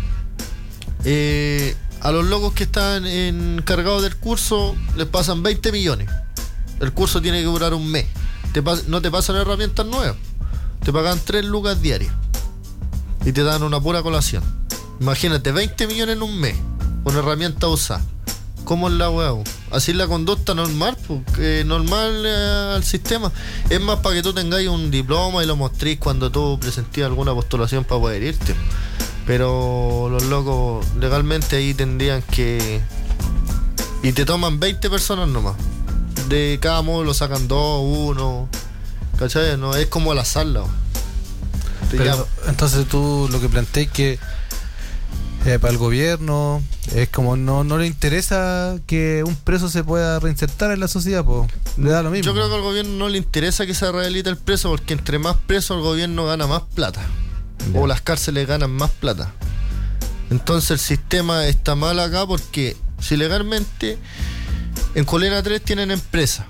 Eh, a los locos que están encargados del curso les pasan veinte millones. El curso tiene que durar un mes. Te pas- no te pasan herramientas nuevas. Te pagan tres lucas diarias. Y te dan una pura colación. Imagínate, veinte millones en un mes. Con herramientas usadas. ¿Cómo es la hueá? Así es la conducta normal, porque normal eh, al sistema. Es más para que tú tengáis un diploma y lo mostréis cuando tú presentías alguna postulación para poder irte. Pero los locos legalmente ahí tendrían que... Y te toman veinte personas nomás. De cada módulo sacan dos, uno. ¿Cachai? No es como la sala. Pero entonces tú lo que planteas es que eh, para el gobierno es como no, no le interesa que un preso se pueda reinsertar en la sociedad, pues le da lo mismo. Yo creo que al gobierno no le interesa que se rehabilite el preso, porque entre más presos el gobierno gana más plata. Yeah. O las cárceles ganan más plata. Entonces el sistema está mal acá, porque si legalmente en Colina tres tienen empresas,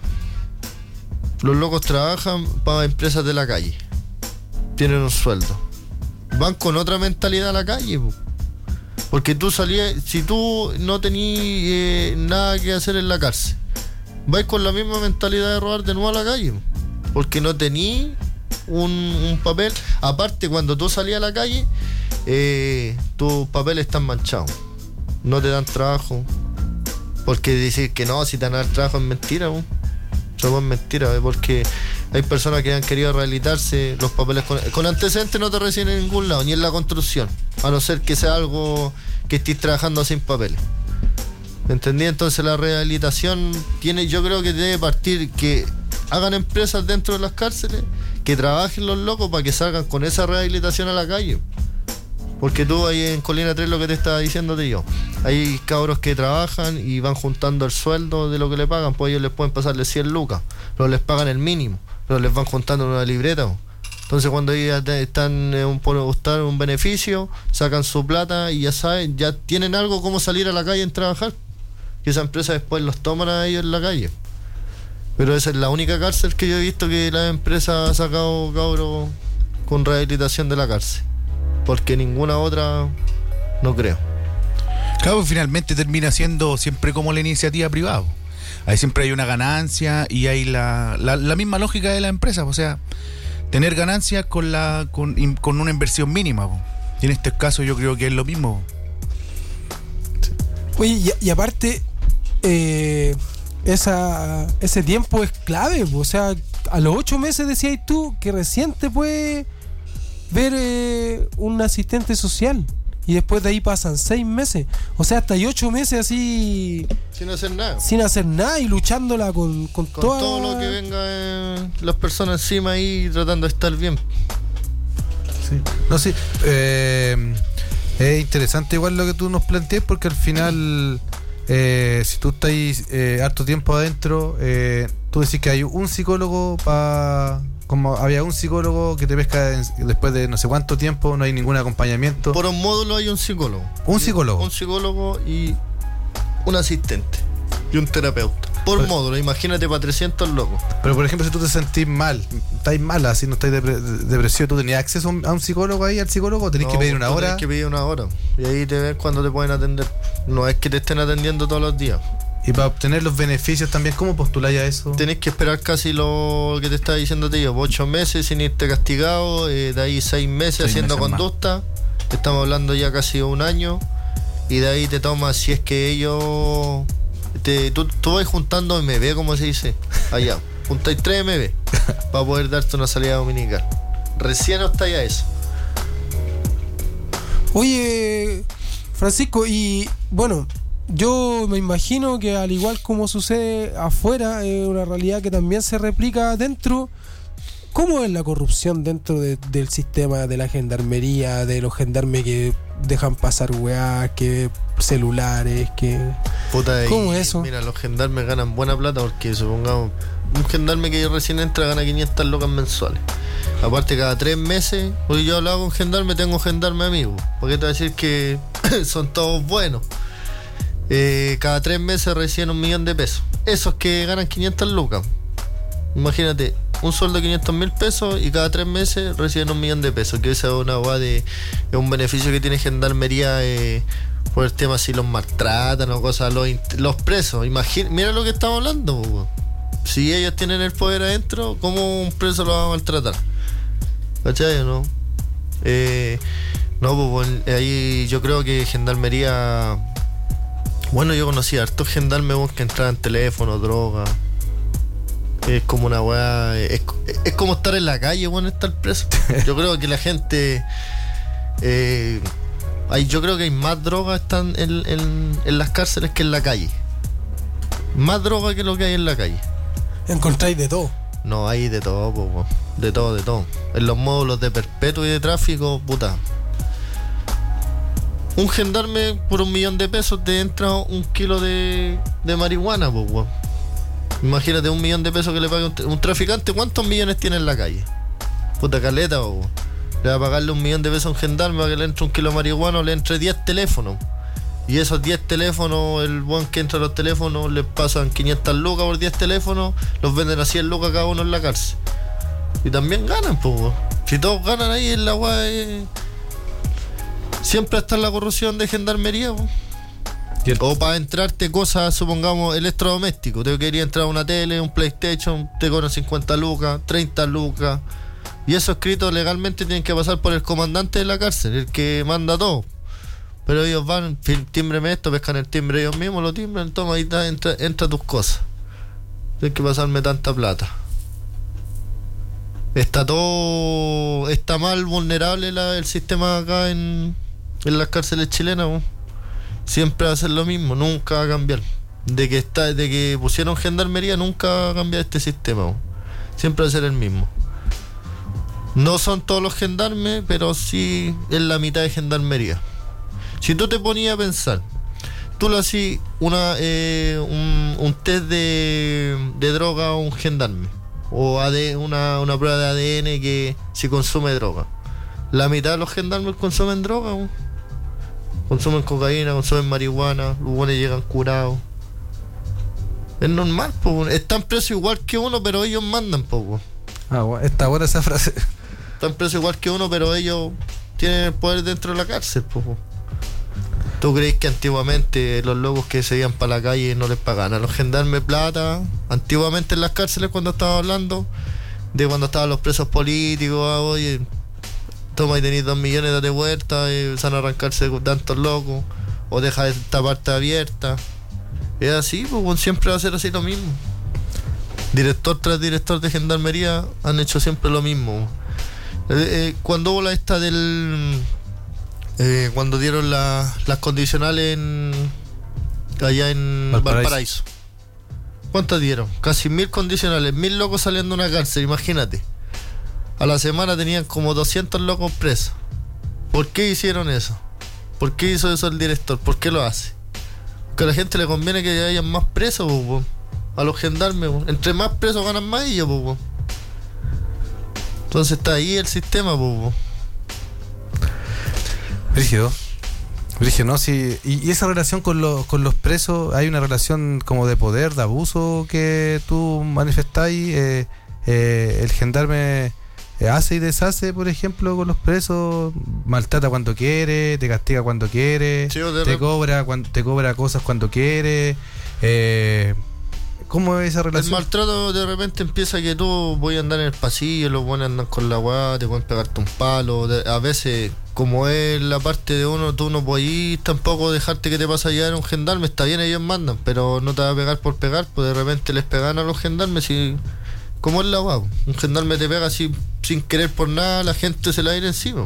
los locos trabajan para empresas de la calle, tienen un sueldo, van con otra mentalidad a la calle, porque tú salías, si tú no tenías eh, nada que hacer en la cárcel, vais con la misma mentalidad de robar de nuevo a la calle, porque no tenías un, un papel. Aparte, cuando tú salías a la calle, eh, tus papeles están manchados, no te dan trabajo, porque decir que no, si te dan el trabajo es mentira, ¿no? Eso es mentira, ¿eh? Porque hay personas que han querido rehabilitarse, los papeles con, con antecedentes no te reciben en ningún lado, ni en la construcción, a no ser que sea algo que estés trabajando sin papeles. ¿Me entendí? Entonces la rehabilitación tiene, yo creo que debe partir que hagan empresas dentro de las cárceles, que trabajen los locos para que salgan con esa rehabilitación a la calle. Porque tú ahí en Colina tres, lo que te estaba diciéndote yo, hay cabros que trabajan y van juntando el sueldo de lo que le pagan, pues ellos les pueden pasarle cien lucas, pero les pagan el mínimo, pero les van juntando en una libreta. Entonces cuando ellos están en un, por buscar un beneficio, sacan su plata y ya saben, ya tienen algo como salir a la calle en trabajar, que esa empresa después los toman a ellos en la calle. Pero esa es la única cárcel que yo he visto que la empresa ha sacado cabros con rehabilitación de la cárcel, porque ninguna otra no creo. Claro, finalmente termina siendo siempre como la iniciativa privada. Ahí siempre hay una ganancia y hay la, la, la misma lógica de la empresa, o sea, tener ganancias con la con, con una inversión mínima. Y en este caso yo creo que es lo mismo. Oye, y, y aparte, eh, esa, ese tiempo es clave, o sea, a los ocho meses decías tú que recién te puede ver eh, un asistente social y después de ahí pasan seis meses, o sea, hasta hay ocho meses así sin hacer nada, sin hacer nada y luchándola con, con, con toda... todo lo que venga eh, las personas encima ahí tratando de estar bien. Sí. No, sí, eh, es interesante igual lo que tú nos planteas, porque al final eh, si tú estás eh, harto tiempo adentro, eh, tú decís que hay un psicólogo para... Como había un psicólogo que te pesca en, después de no sé cuánto tiempo, no hay ningún acompañamiento. Por un módulo hay un psicólogo. ¿Un psicólogo? Un psicólogo y un asistente y un terapeuta. Por pero, módulo, imagínate para trescientos locos. Pero por ejemplo, si tú te sentís mal, estás mal, así no estás depre- depresivo, ¿tú tenías acceso a un, a un psicólogo ahí, al psicólogo? ¿O tenés no, que pedir una hora? Tenés que pedir una hora. Y ahí te ven cuando te pueden atender. No es que te estén atendiendo todos los días. Y para obtener los beneficios también, ¿cómo postuláis a eso? Tenés que esperar casi lo que te estaba diciendo yo, ocho meses sin irte castigado, eh, de ahí seis meses seis haciendo meses conducta, más. Estamos hablando ya casi un año, y de ahí te tomas, si es que ellos, te, tú, tú vas juntando M B, como se dice, allá, juntáis tres M B, para poder darte una salida dominical. Recién no está ya eso. Oye, Francisco, y bueno... Yo me imagino que al igual como sucede afuera, es una realidad que también se replica dentro. ¿Cómo es la corrupción dentro de, del sistema de la gendarmería, de los gendarmes que dejan pasar weá, que celulares, que... Puta, ¿cómo y, es eso? Mira, los gendarmes ganan buena plata porque supongamos, un gendarme que recién entra gana quinientas lucas mensuales. Aparte cada tres meses, porque yo hablaba con gendarme, tengo gendarme amigos, porque te voy a decir que son todos buenos. Eh, cada tres meses reciben un millón de pesos. Esos que ganan quinientas lucas. Imagínate, un sueldo de quinientos mil pesos y cada tres meses reciben un millón de pesos. Que esa es una guay de, es un beneficio que tiene gendarmería eh, por el tema si los maltratan o cosas, los, los presos. Imagina, mira lo que estamos hablando, po. Si ellos tienen el poder adentro, ¿cómo un preso lo va a maltratar? ¿Cachai o no? Eh, no, pues ahí yo creo que gendarmería... Bueno, yo conocí a hartos gendarmes que entraban en teléfono, droga. Es como una weá. Es, es como estar en la calle, bueno, estar preso. Yo creo que la gente. Eh, hay, yo creo que hay más droga están en, en, en las cárceles que en la calle. Más droga que lo que hay en la calle. ¿Encontráis de todo? No, hay de todo, po, de todo, de todo. En los módulos de perpetuo y de tráfico, puta. Un gendarme por un millón de pesos te entra un kilo de, de marihuana, pues, weón. Imagínate un millón de pesos que le pague un, un traficante. ¿Cuántos millones tiene en la calle? Puta caleta, weón. Le va a pagarle un millón de pesos a un gendarme para que le entre un kilo de marihuana o le entre diez teléfonos. Y esos diez teléfonos, el buen que entra a los teléfonos, le pasan quinientas lucas por diez teléfonos, los venden a cien lucas cada uno en la cárcel. Y también ganan, pues, weón. Si todos ganan ahí en la weá. Siempre está la corrupción de gendarmería, po. O para entrarte cosas, supongamos, electrodomésticos. Te quería entrar a una tele, un PlayStation, te cobran cincuenta lucas, treinta lucas. Y eso escrito legalmente tienen que pasar por el comandante de la cárcel, el que manda todo. Pero ellos van, tímbreme esto, pescan el timbre ellos mismos, lo timbran, toma, ahí está, entra, entra tus cosas. Tienes que pasarme tanta plata. Está todo, está mal vulnerable la, el sistema acá en, en las cárceles chilenas, ¿no? Siempre va a ser lo mismo, nunca va a cambiar. De que está, de que pusieron gendarmería, nunca va a cambiar este sistema, ¿no? Siempre va a ser el mismo. No son todos los gendarmes, pero sí es la mitad de gendarmería. Si tú te ponías a pensar, tú le hacías una, eh, un, un test de, de droga a un gendarme, o A D, una, una prueba de A D N que si consume droga. La mitad de los gendarmes consumen droga, ¿no? Consumen cocaína, consumen marihuana, los buenos llegan curados. Es normal, po. Están presos igual que uno, pero ellos mandan, po. Ah, bueno, está buena esa frase. Están presos igual que uno, pero ellos tienen el poder dentro de la cárcel, po. ¿Tú crees que antiguamente los locos que se iban para la calle no les pagaban a los gendarmes plata? Antiguamente en las cárceles, cuando estaba hablando de cuando estaban los presos políticos, ah, oye, toma y tenéis dos millones, date vuelta, y van a arrancarse con tantos locos, o deja esta parte abierta. Es así, pues siempre va a ser así lo mismo. Director tras director de gendarmería han hecho siempre lo mismo. Eh, eh, cuando hubo la esta del... Eh, cuando dieron la, las condicionales en, allá en Valparaíso. Valparaíso. ¿Cuántas dieron? Casi mil condicionales, mil locos saliendo de una cárcel, imagínate. A la semana tenían como doscientos locos presos. ¿Por qué hicieron eso? ¿Por qué hizo eso el director? ¿Por qué lo hace? Porque a la gente le conviene que hayan más presos, po, po. A los gendarmes, po. Entre más presos ganan más ellos, po, po. Entonces está ahí el sistema, po, po. Brígido. Brígido, ¿no? Sí. Y, y esa relación con, los con los presos, ¿hay una relación como de poder, de abuso que tú manifestáis? Eh, eh, ¿El gendarme hace y deshace, por ejemplo, con los presos? ¿Maltrata cuando quiere? ¿Te castiga cuando quiere? Sí, ¿Te cobra cuando te cobra cosas cuando quiere? Eh, ¿Cómo es esa relación? El maltrato de repente empieza que tú voy a andar en el pasillo, los buenos andan con la guada, te pueden pegarte un palo. De, a veces, como es la parte de uno, tú no podís tampoco dejarte que te pase a llevar un gendarme. Está bien, ellos mandan, pero no te va a pegar por pegar, pues de repente les pegan a los gendarmes y... ¿Cómo es la guada? Un gendarme te pega así, sin querer por nada, la gente se la ir encima.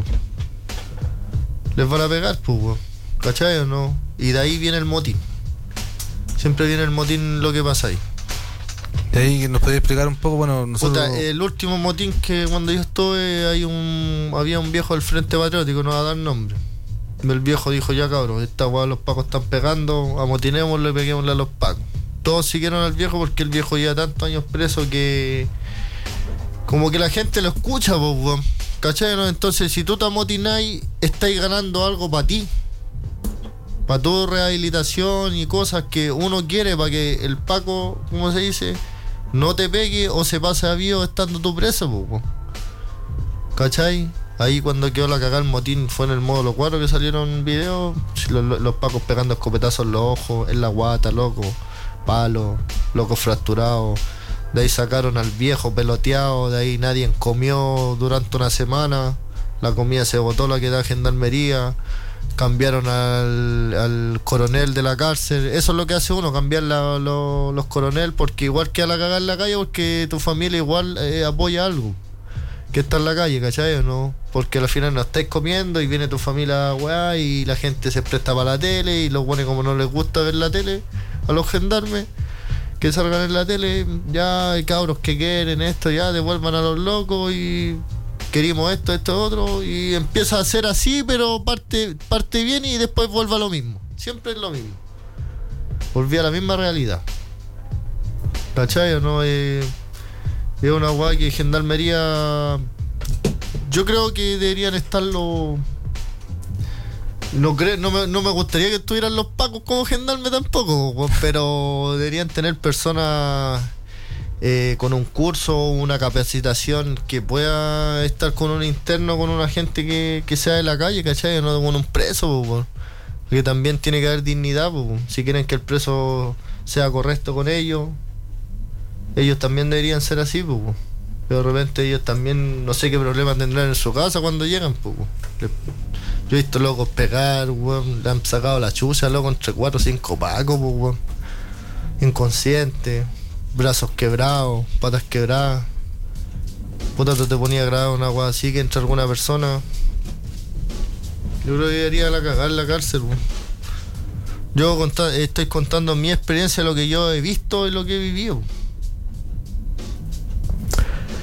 Les van a pegar, pues, weón. ¿Cachai o no? Y de ahí viene el motín. Siempre viene el motín, lo que pasa ahí. De ahí nos podéis explicar un poco, bueno, nosotros... Puta, el último motín que cuando yo estuve, hay un había un viejo del Frente Patriótico, no va a dar nombre. El viejo dijo, ya cabrón, esta weá los pacos están pegando, amotinémosle y peguémosle a los pacos. Todos siguieron al viejo porque el viejo lleva tantos años preso que... Como que la gente lo escucha, pues, weón. ¿Cachai? ¿No? Entonces, si tú te amotináis, estáis ganando algo para ti. Para tu rehabilitación y cosas que uno quiere para que el Paco, ¿cómo se dice? No te pegue o se pase a vivo estando tú preso, pues. ¿Cachai? Ahí cuando quedó la cagada el motín fue en el módulo cuatro que salieron videos. Los, los Pacos pegando escopetazos en los ojos, en la guata, loco. Palos, locos fracturados. De ahí sacaron al viejo peloteado. De ahí nadie comió durante una semana. La comida se botó, la que da gendarmería. Cambiaron al, al coronel de la cárcel. Eso es lo que hace uno, cambiar la, lo, los coronel, porque igual queda la cagada en la calle, porque tu familia igual eh, apoya algo que está en la calle, ¿cachai? ¿No? Porque al final no estáis comiendo y viene tu familia, weá, y la gente se presta para la tele, y los buenos, como no les gusta ver la tele a los gendarmes que salgan en la tele, ya hay cabros que quieren esto, ya devuelvan a los locos y querimos esto, esto, otro, y empieza a ser así, pero parte, parte bien y después vuelve a lo mismo. Siempre es lo mismo. Volví a la misma realidad. ¿Cachai o no? Es, es una guay que gendarmería... Yo creo que deberían estar los... No, creo, no, me, no me gustaría que estuvieran los pacos como gendarme tampoco, pero deberían tener personas... Eh, con un curso, una capacitación que pueda estar con un interno, con una gente que, que sea de la calle, ¿cachai? No con un preso, po, porque también tiene que haber dignidad, po. Si quieren que el preso sea correcto con ellos, ellos también deberían ser así, po. Pero de repente ellos también, no sé qué problemas tendrán en su casa cuando llegan, po. Yo he visto locos pegar, weón, le han sacado la chucha, loco, entre cuatro o cinco pacos, po, weón. Inconsciente. Brazos quebrados, patas quebradas. Puta, tú te ponías grabado una agua así que entra alguna persona. Yo creo que debería la cagar en la cárcel, bro. Yo conta- estoy contando mi experiencia, lo que yo he visto y lo que he vivido.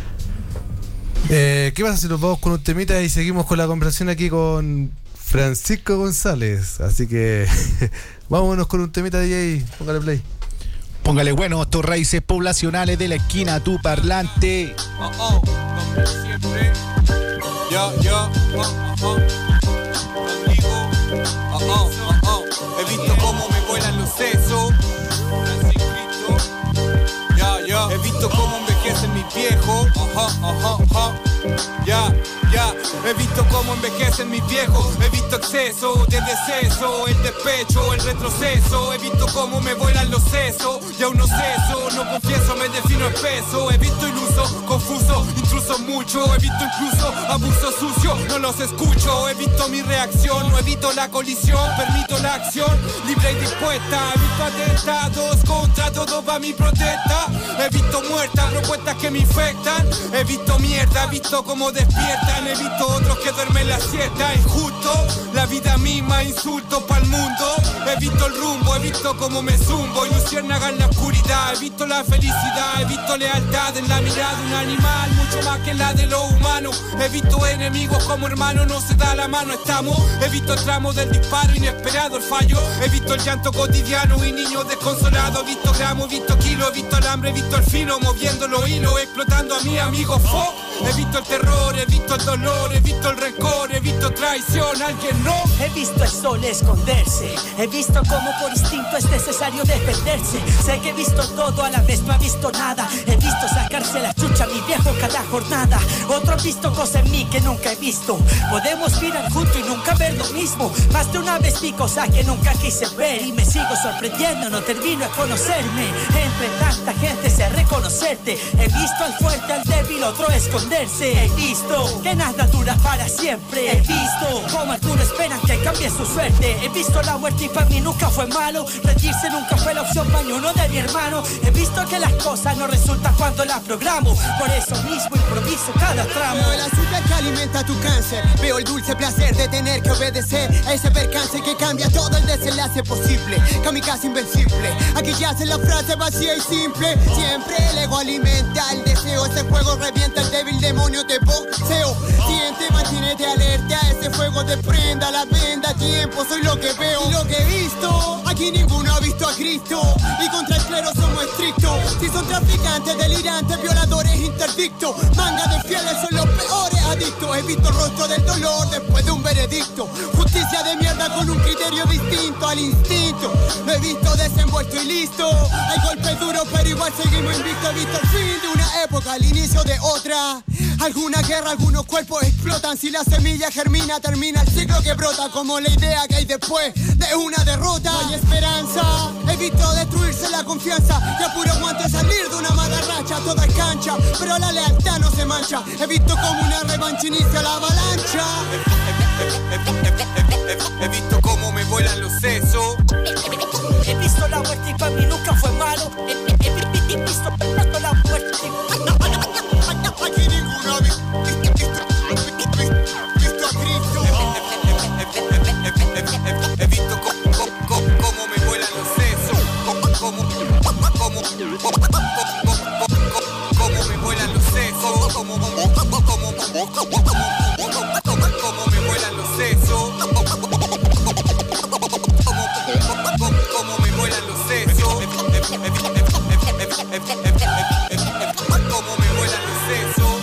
Eh, ¿Qué pasa si nos vamos con un temita y seguimos con la conversación aquí con Francisco González? Así que vámonos con un temita, D J. Póngale play. Póngale bueno, estos raíces poblacionales de la esquina, tu parlante. Oh, oh, como siempre. Yo, yo, oh, oh, contigo. Oh, oh, oh, oh. He visto cómo me vuelan los sesos. Ya, ya. He visto cómo envejecen mis viejos. Ajá, ajá, ajá. Ya, ya. He visto cómo envejecen mis viejos. He visto exceso de deceso, el despecho, el retroceso. He visto cómo me vuelan los sesos. Y aún no ceso, no confieso, me defino espeso. He visto iluso, confuso, intruso mucho. He visto incluso abuso sucio, no los escucho. He visto mi reacción, no evito la colisión. Permito la acción, libre y dispuesta. He visto atentados, contra todo va mi protesta. He visto muertas, propuestas que me infectan. He visto mierda, he visto cómo despiertan. He visto otros que duermen la siesta. Injusto, la vida misma, insulto pa'l mundo. He visto el rumbo, he visto cómo me zumbo. Y luciérnaga en la oscuridad. He visto la felicidad, he visto lealtad en la mirada de un animal, mucho más que la de lo humano. He visto enemigos como hermanos, no se da la mano, estamos. He visto tramos del disparo inesperado, el fallo. He visto el llanto cotidiano y niños desconsolados. He visto gramos, he visto kilos, he visto el hambre, he visto el fino moviendo los hilos, explotando a mi amigo fuck. He visto el terror, he visto el dolor, he visto el rencor, he visto traición, alguien no. He visto el sol esconderse, he visto cómo por instinto es necesario defenderse. Sé que he visto todo a la vez, no he visto nada. He visto sacarse la chucha a mi viejo cada jornada. Otro ha visto cosas en mí que nunca he visto. Podemos mirar juntos y nunca ver lo mismo. Más de una vez vi cosas que nunca quise ver. Y me sigo sorprendiendo, no termino de conocerme. Entre tanta gente sé reconocerte. He visto al fuerte, al débil, otro esconderse. He visto que nada dura para siempre. He visto cómo algunos esperan que cambie su suerte. He visto la muerte y para mí nunca fue malo. Rendirse nunca fue la opción para ni uno de mi hermano. He visto que las cosas no resultan cuando las programo. Por eso mismo improviso cada tramo. Veo el azúcar que alimenta tu cáncer. Veo el dulce placer de tener que obedecer a ese percance que cambia todo el desenlace posible. Kamikaze invencible. Aquí yace la frase vacía y simple. Siempre el ego alimenta el deseo. Ese fuego revienta el débil demonio de boxeo. Siente, mantínete alerta. Ese fuego te prenda la venda. Tiempo, soy lo que veo y lo que he visto. Aquí ninguno ha visto a Cristo. Y contra el clero somos estrictos. Si son traficantes, delirantes, violadores, interdictos. Manga de fieles son los peores adictos. He visto el rostro del dolor después de un veredicto. Justicia de mierda con un criterio distinto al instinto. Lo he visto desenvuelto y listo. Hay golpes duros pero igual seguimos invictos. He visto el fin de una época, el inicio de otra. Alguna guerra, algunos cuerpos explotan. Si la semilla germina, termina el ciclo que brota. Como la idea que hay después de una derrota. No hay esperanza. He visto destruirse la confianza. Y a puro aguante salir de una mala racha. Toda es cancha, pero la lealtad no se mancha. He visto como una revancha inicia la avalancha. He visto cómo me vuelan los sesos. He visto la muerte y para mí nunca fue malo. He, he, he, he visto la muerte. Aquí ninguno ha visto a Cristo. He visto cómo me vuelan los sesos. Cómo me vuelan los sesos. Cómo me vuelan los sesos. Cómo me vuelan los sesos. Cómo me vuelan los sesos.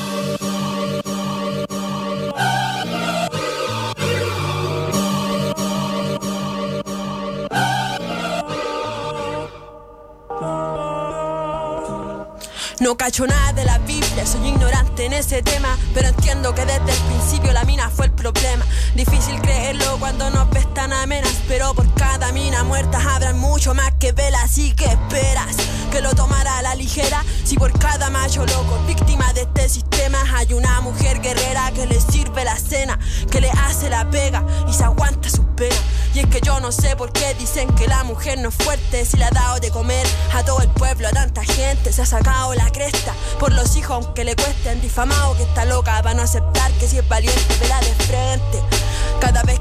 No cacho nada de la Biblia, soy ignorante en ese tema, pero entiendo que desde el principio la mina fue el problema. Difícil creerlo cuando nos ves tan amenas, pero por cada mina muerta habrán mucho más que velas. Así que esperas que lo tomara a la ligera. Si por cada macho loco víctima de este sistema hay una mujer guerrera que le sirve la cena, que le hace la pega y se aguanta sus penas. Y es que yo no sé por qué dicen que la mujer no es fuerte, si le ha dado de comer a todo el pueblo, a tanta gente. Se ha sacado la cresta por los hijos aunque le cuesten. Difamado que está loca para no aceptar que si es valiente vela de frente. Cada vez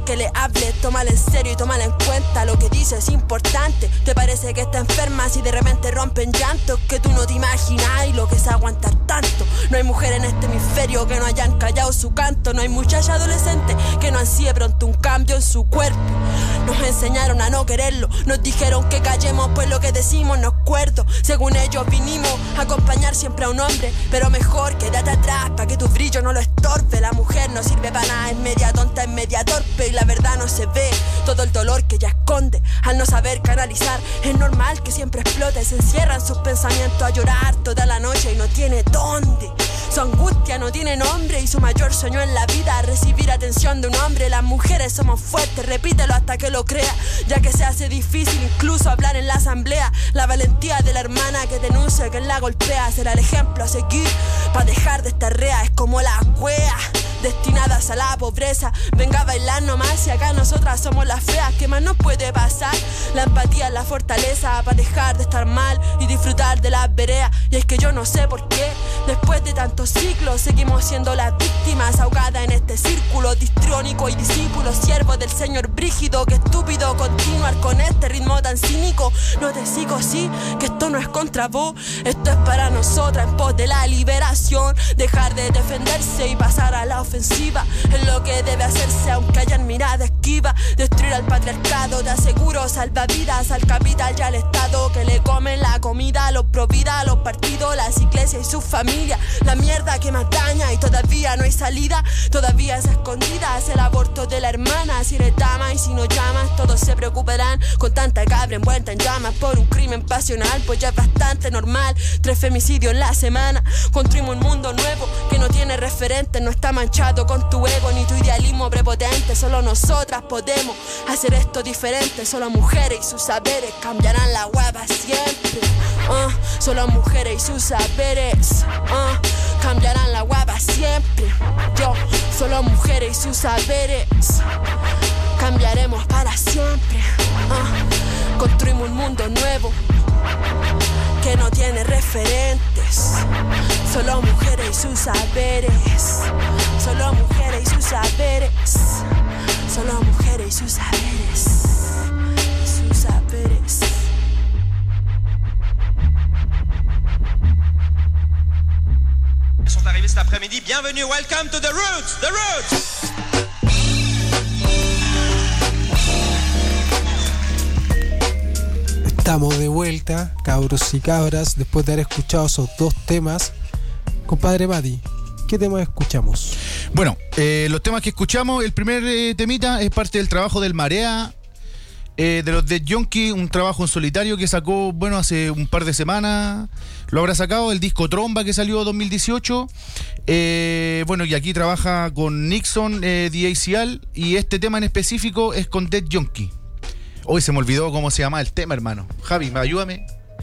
que le hables, tómala en serio y tómala en cuenta. Lo que dice es importante. Te parece que está enferma si de repente rompen llantos que tú no te imaginas y lo que es aguantar tanto. No hay mujer en este hemisferio que no hayan callado su canto. No hay muchacha adolescente que no ansíe pronto un cambio en su cuerpo. Nos enseñaron a no quererlo, nos dijeron que callemos pues lo que decimos no es cuerdo. Según ellos vinimos a acompañar siempre a un hombre, pero mejor quédate atrás pa' que tu brillo no lo estorbe. La mujer no sirve para nada, es media tonta, es media torpe y la verdad no se ve todo el dolor que ella esconde. Al no saber canalizar es normal que siempre explote. Se encierra en sus pensamientos a llorar toda la noche y no tiene dónde. Su angustia no tiene nombre y su mayor sueño en la vida es recibir atención de un hombre. Las mujeres somos fuertes, repítelo hasta que lo crea, ya que se hace difícil incluso hablar en la asamblea. La valentía de la hermana que denuncia que la golpea será el ejemplo a seguir para dejar de estar rea. Es como las weas destinadas a la pobreza. Venga a bailar nomás y acá nosotras somos las feas. ¿Qué más nos puede pasar? La empatía es la fortaleza para dejar de estar mal y disfrutar de las veredas. Y es que yo no sé por qué después de tantos ciclos seguimos siendo las víctimas ahogadas en este círculo distrónico y discípulos siervos del señor brígido. Qué estúpido continuar con este ritmo tan cínico. No te sigo, sí, que esto no es contra vos, esto es para nosotras en pos de la liberación. Dejar de defenderse y pasar a la ofensiva es lo que debe hacerse aunque hayan mirada esquiva. Destruir al patriarcado, te aseguro salvavidas al capital y al estado que le comen la comida a los provida, a los partidos, las iglesias y sus familias. La mierda que más daña y todavía no hay salida, todavía es escondida. Es el aborto de la hermana, si le llamas y si no llamas todos se preocuparán. Con tanta cabra envuelta en llamas por un crimen pasional, pues ya es bastante normal. Tres femicidios en la semana. Construimos un mundo nuevo que no tiene referentes, no está manchado con tu ego ni tu idealismo prepotente. Solo nosotras podemos hacer esto diferente. Solo mujeres y sus saberes cambiarán la hueva siempre. Uh, solo mujeres y sus saberes uh, cambiarán la hueva siempre. Yo, solo mujeres y sus saberes cambiaremos para siempre. Uh, construimos un mundo nuevo que no tiene referentes. Solo mujeres y sus saberes. Solo mujeres y sus saberes. Solo mujeres y sus saberes. Sus saberes. Sont arrivés cet après-midi. Bienvenue, welcome to the Roots, the Roots. Estamos de vuelta, cabros y cabras, después de haber escuchado esos dos temas. Compadre Mati, ¿qué temas escuchamos? Bueno, eh, los temas que escuchamos, el primer eh, temita es parte del trabajo del Marea, eh, de los Dead Junkie, un trabajo en solitario que sacó, bueno, hace un par de semanas, lo habrá sacado, el disco Tromba que salió en dos mil dieciocho. Eh, bueno, y aquí trabaja con Nixon, eh, D A C L, y este tema en específico es con Dead Junkie. Hoy se me olvidó cómo se llama el tema, hermano. Javi, ayúdame.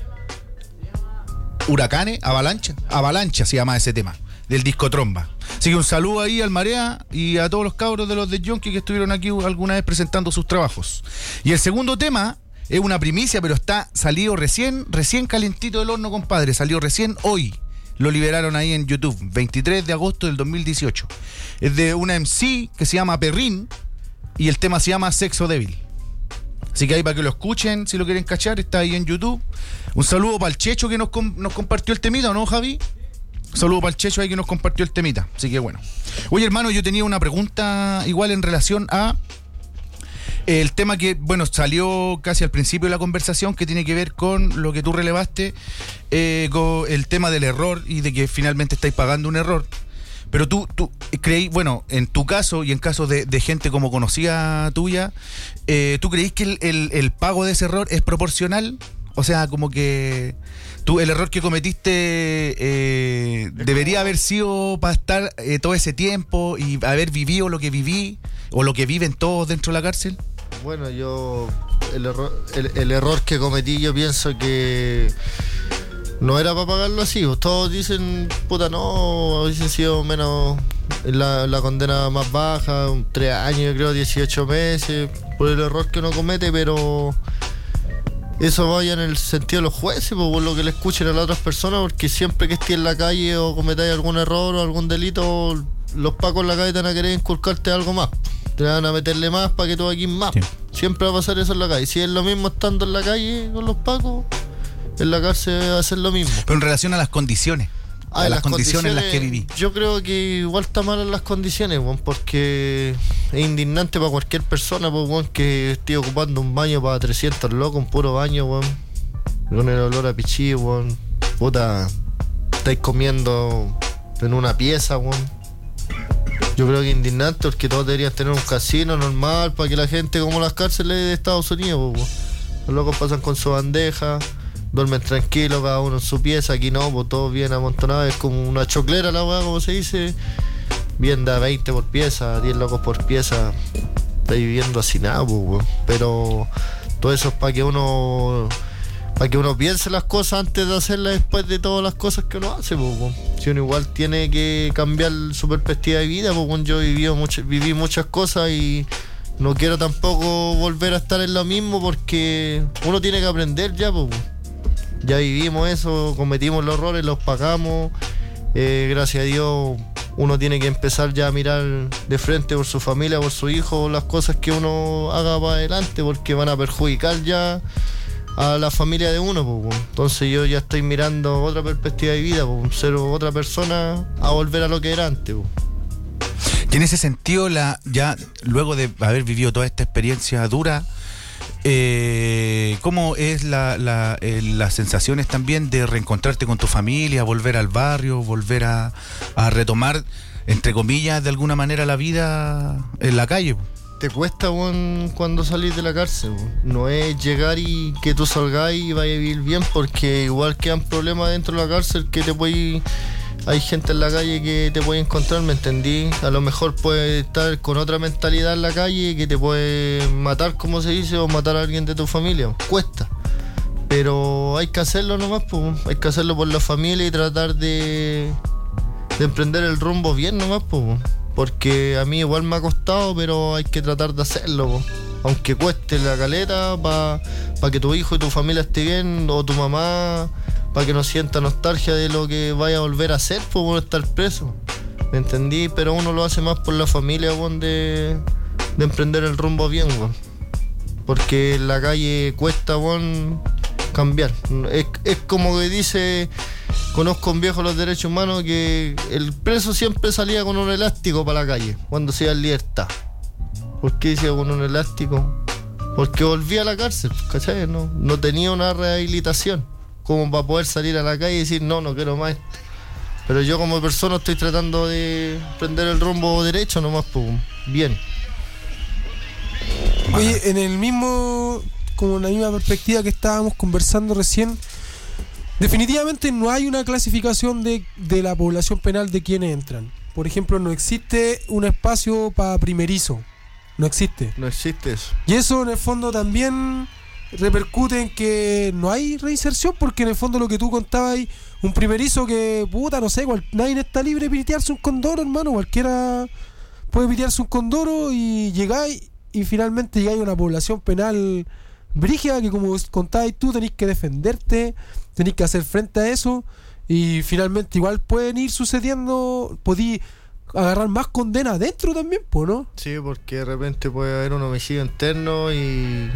Huracanes, Avalancha. Avalancha se llama ese tema, del disco Tromba. Así que un saludo ahí al Marea y a todos los cabros de los de Junkie que estuvieron aquí alguna vez presentando sus trabajos. Y el segundo tema es una primicia, pero está salido recién, recién calentito del horno, compadre. Salió recién hoy. Lo liberaron ahí en YouTube, veintitrés de agosto del dos mil dieciocho. Es de una M C que se llama Perrin y el tema se llama Sexo Débil. Así que ahí para que lo escuchen, si lo quieren cachar, está ahí en YouTube. Un saludo para el Checho que nos, com- nos compartió el temita, ¿no, Javi? Un saludo para el Checho ahí que nos compartió el temita. Así que bueno. Oye, hermano, yo tenía una pregunta igual en relación a el tema que, bueno, salió casi al principio de la conversación, que tiene que ver con lo que tú relevaste, eh, con el tema del error y de que finalmente estáis pagando un error. Pero tú, tú creí, bueno, en tu caso y en casos de, de gente como conocida tuya, eh, ¿tú creís que el, el, el pago de ese error es proporcional? O sea, como que tú el error que cometiste eh, debería haber sido para estar eh, todo ese tiempo y haber vivido lo que viví o lo que viven todos dentro de la cárcel. Bueno, yo el error, el, el error que cometí, yo pienso que no era para pagarlo así. Todos dicen, puta, no, hubiese sido menos la, la condena más baja, tres años, yo creo, dieciocho meses, por el error que uno comete, pero eso vaya en el sentido de los jueces, pues, por lo que le escuchen a las otras personas, porque siempre que esté en la calle o cometáis algún error o algún delito, los pacos en la calle te van a querer inculcarte algo más. Te van a meterle más para que tú aquí más. Sí. Siempre va a pasar eso en la calle. Si es lo mismo estando en la calle con los pacos, en la cárcel va a ser lo mismo. Pero en relación a las condiciones. Ah, a las, las condiciones, condiciones en las que viví. Yo creo que igual está mal en las condiciones, bueno, porque es indignante para cualquier persona, pues, bueno, que esté ocupando un baño para trescientos locos, un puro baño, bueno, con el olor a pichí, bueno, puta, estáis comiendo en una pieza, bueno. Yo creo que es indignante porque todos deberían tener un casino normal para que la gente, como las cárceles de Estados Unidos, pues, bueno. Los locos pasan con su bandeja, duermen tranquilos, cada uno en su pieza. Aquí no, pues todo bien amontonado, es como una choclera la weá, como se dice. Bien da veinte por pieza, diez locos por pieza. Está viviendo así nada, pues, weón. Pero todo eso es para que uno para que uno piense las cosas antes de hacerlas, después de todas las cosas que uno hace, pues, weón. Si uno igual tiene que cambiar su perspectiva de vida, pues, weón. Yo viví, mucho, viví muchas cosas y no quiero tampoco volver a estar en lo mismo porque uno tiene que aprender ya, pues, weón. Ya vivimos eso, cometimos los errores, los pagamos. Eh, gracias a Dios uno tiene que empezar ya a mirar de frente por su familia, por su hijo, las cosas que uno haga para adelante, porque van a perjudicar ya a la familia de uno, pues. Entonces yo ya estoy mirando otra perspectiva de vida, pues, ser otra persona a volver a lo que era antes, pues. Y en ese sentido, la ya luego de haber vivido toda esta experiencia dura, Eh, ¿cómo es la, la, eh, las sensaciones también de reencontrarte con tu familia, volver al barrio, volver a, a retomar, entre comillas, de alguna manera la vida en la calle? Te cuesta, bueno, cuando salís de la cárcel, bueno. No es llegar y que tú salgáis y vayas a vivir bien, porque igual quedan problemas dentro de la cárcel que te puede... Hay gente en la calle que te puede encontrar, ¿me entendí? A lo mejor puede estar con otra mentalidad en la calle que te puede matar, como se dice, o matar a alguien de tu familia. Cuesta. Pero hay que hacerlo nomás, pues. Hay que hacerlo por la familia y tratar de, de emprender el rumbo bien nomás, pues. Porque a mí igual me ha costado, pero hay que tratar de hacerlo, pues. Aunque cueste la caleta, para pa que tu hijo y tu familia esté bien, o tu mamá... para que no sienta nostalgia de lo que vaya a volver a hacer, pues, por estar preso. ¿Me entendí? Pero uno lo hace más por la familia, bueno, de, de emprender el rumbo bien, bueno. Porque en la calle cuesta, bueno, cambiar. Es, es como que dice, conozco un viejo de los derechos humanos, que el preso siempre salía con un elástico para la calle, cuando se iba en libertad. ¿Por qué decía con un elástico? Porque volvía a la cárcel, ¿cachai? No, no tenía una rehabilitación como para poder salir a la calle y decir no, no quiero más esto. Pero yo como persona estoy tratando de prender el rumbo derecho nomás, pues, bien. Oye, en el mismo, como en la misma perspectiva que estábamos conversando recién, definitivamente no hay una clasificación de, de la población penal de quienes entran. Por ejemplo, no existe un espacio para primerizo. No existe. No existe eso. Y eso en el fondo también repercute en que no hay reinserción, porque en el fondo lo que tú contabas, hay un primerizo que, puta, no sé, cual, nadie está libre de pitearse un condoro, hermano. Cualquiera puede pitearse un condoro y llegáis y finalmente llegáis a una población penal brígida que, como contabas tú, tenéis que defenderte, tenéis que hacer frente a eso y finalmente igual pueden ir sucediendo, podí agarrar más condena adentro también, pues, ¿no? Sí, porque de repente puede haber un homicidio interno y...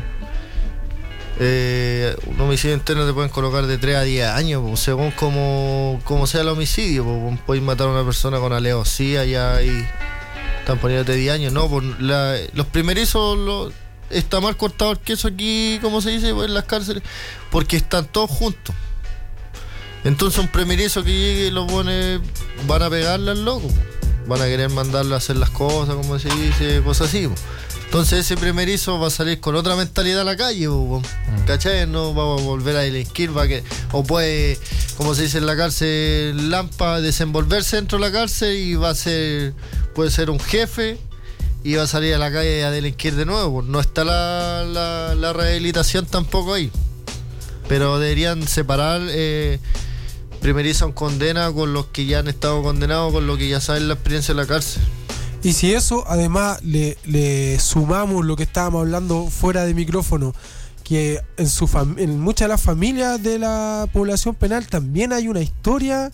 Eh, un homicidio interno te pueden colocar de tres a diez años, pues, según como, como sea el homicidio, pues, podéis matar a una persona con alevosía ya y están poniéndote diez años, no, pues, la, los primerizos lo, está mal cortado el queso aquí, como se dice, pues, en las cárceles, porque están todos juntos. Entonces un primerizo que llegue y los buenos van a pegarle al loco, van a querer mandarlo a hacer las cosas, como se dice, cosas así, pues. Entonces ese primerizo va a salir con otra mentalidad a la calle, ¿cachai? No va a volver a delinquir, va a que, o puede, como se dice en la cárcel, Lampa, desenvolverse dentro de la cárcel y va a ser, puede ser un jefe y va a salir a la calle a delinquir de nuevo. No está la, la, la rehabilitación tampoco ahí. Pero deberían separar eh, primerizo en condena con los que ya han estado condenados, con los que ya saben la experiencia de la cárcel. Y si eso, además, le, le sumamos lo que estábamos hablando fuera de micrófono, que en, su fam- en muchas de las familias de la población penal también hay una historia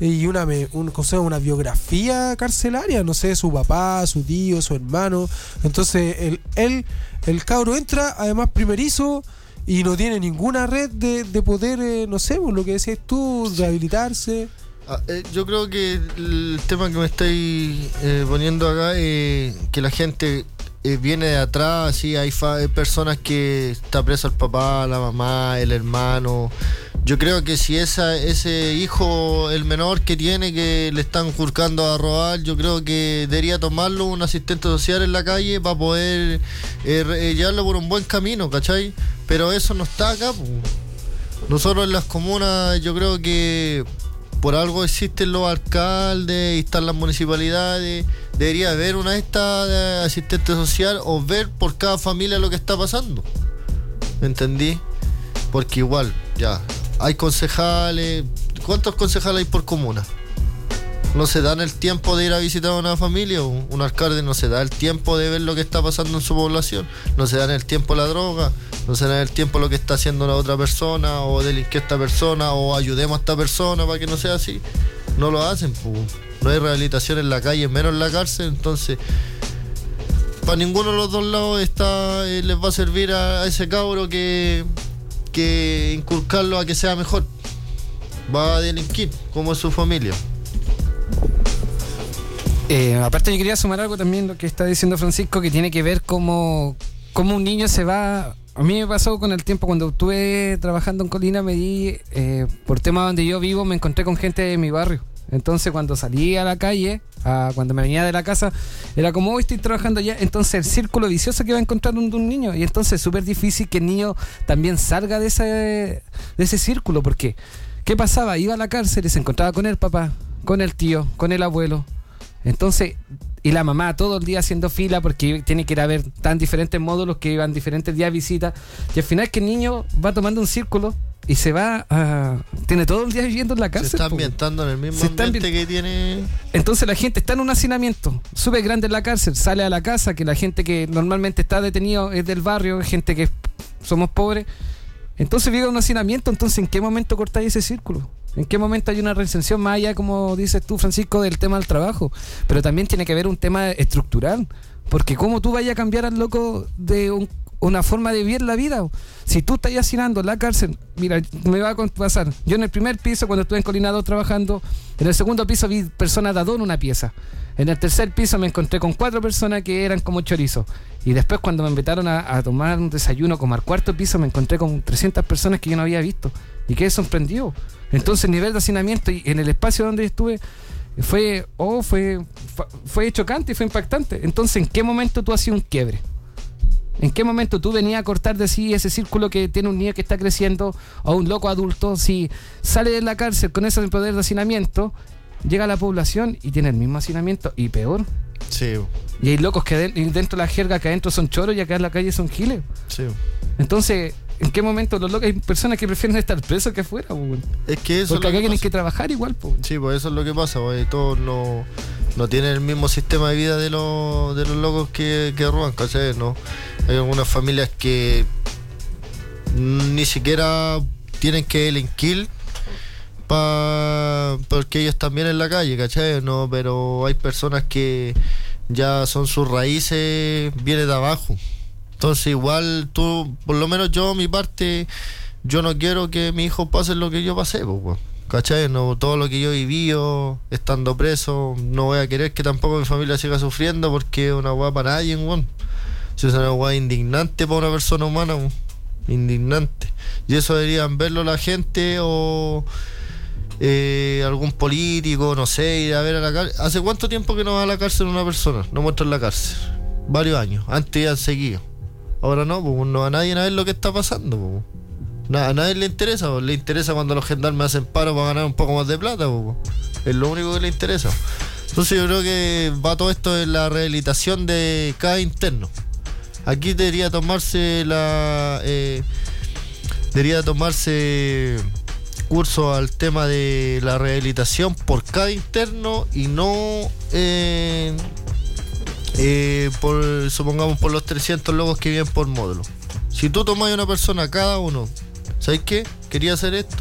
y una me- un, o sea, una biografía carcelaria, no sé, su papá, su tío, su hermano. Entonces el, él, el cabro entra, además primerizo, y no tiene ninguna red de, de poder, eh, no sé, por lo que decías tú, rehabilitarse. Ah, eh, yo creo que el tema que me estáis eh, poniendo acá, eh, que la gente eh, viene de atrás, sí, hay, fa- hay personas que está preso el papá, la mamá, el hermano. Yo creo que si esa, ese hijo, el menor que tiene, que le están juzgando a robar, yo creo que debería tomarlo un asistente social en la calle para poder eh, re- llevarlo por un buen camino, ¿cachai? Pero eso no está acá, po. Nosotros en las comunas, yo creo que por algo existen los alcaldes y están las municipalidades. Debería haber una de estas de asistente social o ver por cada familia lo que está pasando. ¿Me entendí? Porque igual, ya, hay concejales. ¿Cuántos concejales hay por comuna? No se dan el tiempo de ir a visitar a una familia. Un, un alcalde no se da el tiempo de ver lo que está pasando en su población. No se dan el tiempo la droga. No se dan el tiempo lo que está haciendo la otra persona, o delinque esta persona, o ayudemos a esta persona para que no sea así. No lo hacen, pues. No hay rehabilitación en la calle, menos en la cárcel. Entonces, para ninguno de los dos lados está eh, les va a servir a, a ese cabro que, que inculcarlo a que sea mejor. Va a delinquir, como es su familia. Eh, aparte yo quería sumar algo también lo que está diciendo Francisco, que tiene que ver cómo, cómo un niño se va. A mí me pasó con el tiempo, cuando estuve trabajando en Colina, me di, eh, por tema donde yo vivo, me encontré con gente de mi barrio. Entonces cuando salí a la calle, a, cuando me venía de la casa, era como, hoy estoy trabajando allá. Entonces el círculo vicioso que va a encontrar un, un niño, y entonces es súper difícil que el niño también salga de ese, de ese círculo, porque ¿qué pasaba? Iba a la cárcel y se encontraba con el papá, con el tío, con el abuelo. Entonces, y la mamá todo el día haciendo fila porque tiene que ir a ver tan diferentes módulos que iban diferentes días de visita, y al final es que el niño va tomando un círculo y se va a, tiene todo el día viviendo en la cárcel. Se está po. ambientando en el mismo Se está ambiente ambien- que tiene. Entonces la gente está en un hacinamiento súper grande en la cárcel, sale a la casa, que la gente que normalmente está detenido es del barrio, es gente que somos pobres, entonces vive un hacinamiento. Entonces, ¿en qué momento cortáis ese círculo? ¿En qué momento hay una reinserción más allá, como dices tú, Francisco, del tema del trabajo? Pero también tiene que haber un tema estructural, porque cómo tú vayas a cambiar al loco de un, una forma de vivir la vida. Si tú estás hacinando en la cárcel, mira, me va a pasar. Yo en el primer piso, cuando estuve en Colina dos trabajando, en el segundo piso vi personas de a dos en una pieza. En el tercer piso me encontré con cuatro personas que eran como chorizos. Y después, cuando me invitaron a, a tomar un desayuno como al cuarto piso, me encontré con trescientas personas que yo no había visto. Y quedé sorprendido. Entonces el nivel de hacinamiento y en el espacio donde estuve fue, oh, fue, fue chocante y fue impactante. Entonces, ¿en qué momento tú hacías un quiebre? ¿En qué momento tú venías a cortar de sí ese círculo que tiene un niño que está creciendo, o un loco adulto? Si sale de la cárcel con ese poder de hacinamiento, llega a la población y tiene el mismo hacinamiento y peor. Sí. Y hay locos que de- dentro de la jerga que adentro son choros y acá en la calle son giles. Sí. Entonces, ¿en qué momento los locos? Hay personas que prefieren estar presos que afuera, po, weón. Es que eso Porque es lo acá que tienen pasa. que trabajar igual, po. Sí, pues eso es lo que pasa, pues todos no, no tienen el mismo sistema de vida de los, de los locos que, que roban, ¿cachai? No. Hay algunas familias que ni siquiera tienen que delinquir pa, porque ellos también en la calle, ¿cachai? No, pero hay personas que ya son sus raíces, viene de abajo. Entonces igual tú, por lo menos yo, mi parte, yo no quiero que mi hijo pase lo que yo pasé, pues, weón. ¿Cachai? No, todo lo que yo he vivido estando preso, no voy a querer que tampoco mi familia siga sufriendo, porque es una weá para nadie, weón. Si es una weá indignante para una persona humana, weón. Indignante. Y eso deberían verlo la gente o eh, algún político, no sé, ir a ver a la cárcel. ¿Hace cuánto tiempo que no va a la cárcel una persona? No muestra en la cárcel. Varios años. Antes ya han seguido. Ahora no, pues no a nadie a ver lo que está pasando, pues. Nada, a nadie le interesa, pues. Le interesa cuando los gendarmes hacen paro para ganar un poco más de plata, pues. Es lo único que le interesa. Entonces yo creo que va todo esto en la rehabilitación de cada interno. Aquí debería tomarse la eh, debería tomarse curso al tema de la rehabilitación por cada interno y no eh, eh, por, supongamos, por los trescientos locos que viven por módulo. Si tú tomas a una persona, cada uno, ¿sabes qué? Quería hacer esto,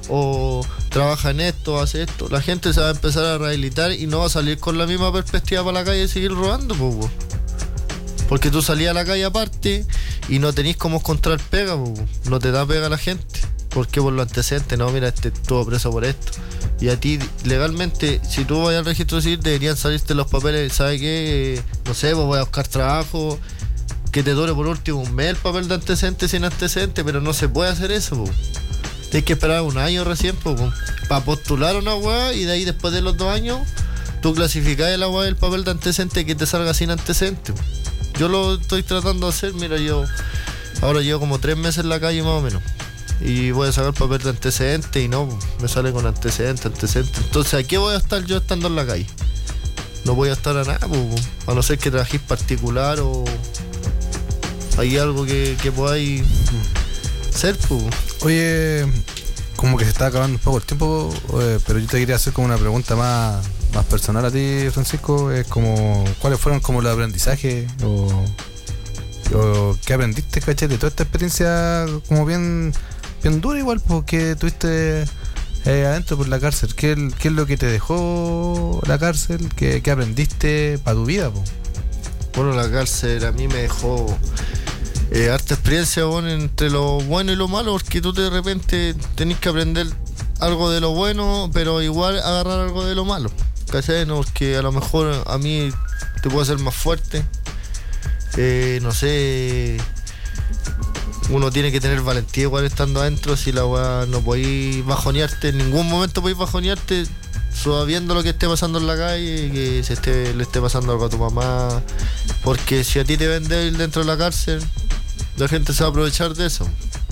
o trabaja en esto, hace esto. La gente se va a empezar a rehabilitar y no va a salir con la misma perspectiva para la calle y seguir robando, po, po. Porque tú salías a la calle aparte y no tenés cómo encontrar pega, po. No te da pega a la gente. ¿Por qué? Por los antecedentes. No, mira, este estuvo preso por esto. Y a ti, legalmente, si tú vas al registro civil, deberían salirte los papeles. ¿Sabes qué? No sé, pues voy a buscar trabajo. Que te dure por último un mes el papel de antecedentes sin antecedentes, pero no se puede hacer eso, po. Tienes que esperar un año recién, po, po, para postular una weá, y de ahí después de los dos años, tú clasificás la weá del papel de antecedentes que te salga sin antecedentes. Yo lo estoy tratando de hacer, mira, yo ahora llevo como tres meses en la calle más o menos. Y voy a sacar el papel de antecedentes y no, me sale con antecedentes, antecedentes. Entonces, ¿a qué voy a estar yo estando en la calle? No voy a estar a nada, po, po. A no ser que trabajéis particular o hay algo que, que podáis hacer, po. Oye, como que se está acabando un poco el tiempo, eh, pero yo te quería hacer como una pregunta más, más personal a ti, Francisco. Es como, ¿cuáles fueron como los aprendizajes o, o qué aprendiste, caché, de toda esta experiencia como bien, bien dura igual, porque tuviste eh, adentro por la cárcel? ¿Qué, ¿Qué es lo que te dejó la cárcel? ¿Qué, qué aprendiste para tu vida, po? Bueno, la cárcel a mí me dejó eh, harta experiencia, bueno, entre lo bueno y lo malo, porque tú de repente tenés que aprender algo de lo bueno, pero igual agarrar algo de lo malo, ¿cachai? No, porque a lo mejor a mí te puedo hacer más fuerte, eh, no sé, uno tiene que tener valentía igual estando adentro. Si la weá no podéis bajonearte, en ningún momento podéis bajonearte sabiendo lo que esté pasando en la calle, que se esté, le esté pasando algo a tu mamá, porque si a ti te ven débil dentro de la cárcel, la gente se va a aprovechar de eso,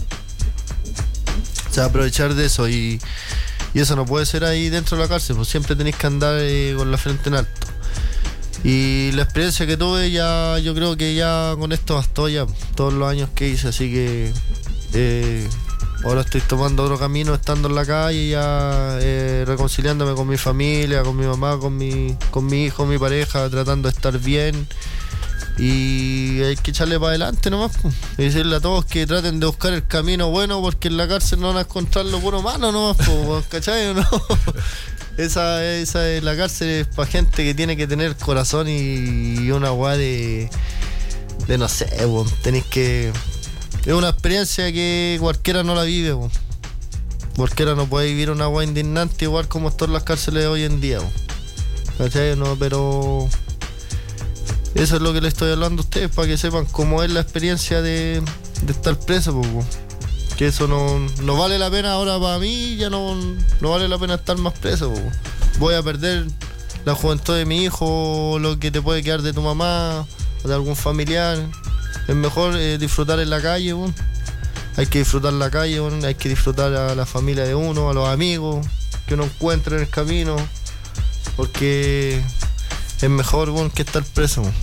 se va a aprovechar de eso y, y eso no puede ser ahí dentro de la cárcel, pues siempre tenéis que andar eh, con la frente en alto. Y la experiencia que tuve, ya yo creo que ya con esto bastó ya todos los años que hice, así que eh, ahora estoy tomando otro camino estando en la calle, ya eh, reconciliándome con mi familia, con mi mamá, con mi, con mi hijo, mi pareja, tratando de estar bien. Y hay que echarle para adelante nomás, pues. Y decirle a todos que traten de buscar el camino bueno, porque en la cárcel no van a encontrar lo puro malo nomás, pues, ¿cachai o no? Esa, esa es la cárcel, es para gente que tiene que tener corazón y, y una weá de, de no sé, weón. Tenéis que. Es una experiencia que cualquiera no la vive, weón. Cualquiera no puede vivir una weá indignante igual como están las cárceles de hoy en día, weón. ¿Cachai? No, pero eso es lo que le estoy hablando a ustedes, para que sepan cómo es la experiencia de, de estar preso, weón. Que eso no, no vale la pena ahora para mí, ya no, no vale la pena estar más preso, po. Voy a perder la juventud de mi hijo, lo que te puede quedar de tu mamá o de algún familiar. Es mejor eh, disfrutar en la calle, po. Hay que disfrutar la calle, po. Hay que disfrutar a la familia de uno, a los amigos que uno encuentra en el camino, porque es mejor, po, que estar preso, po.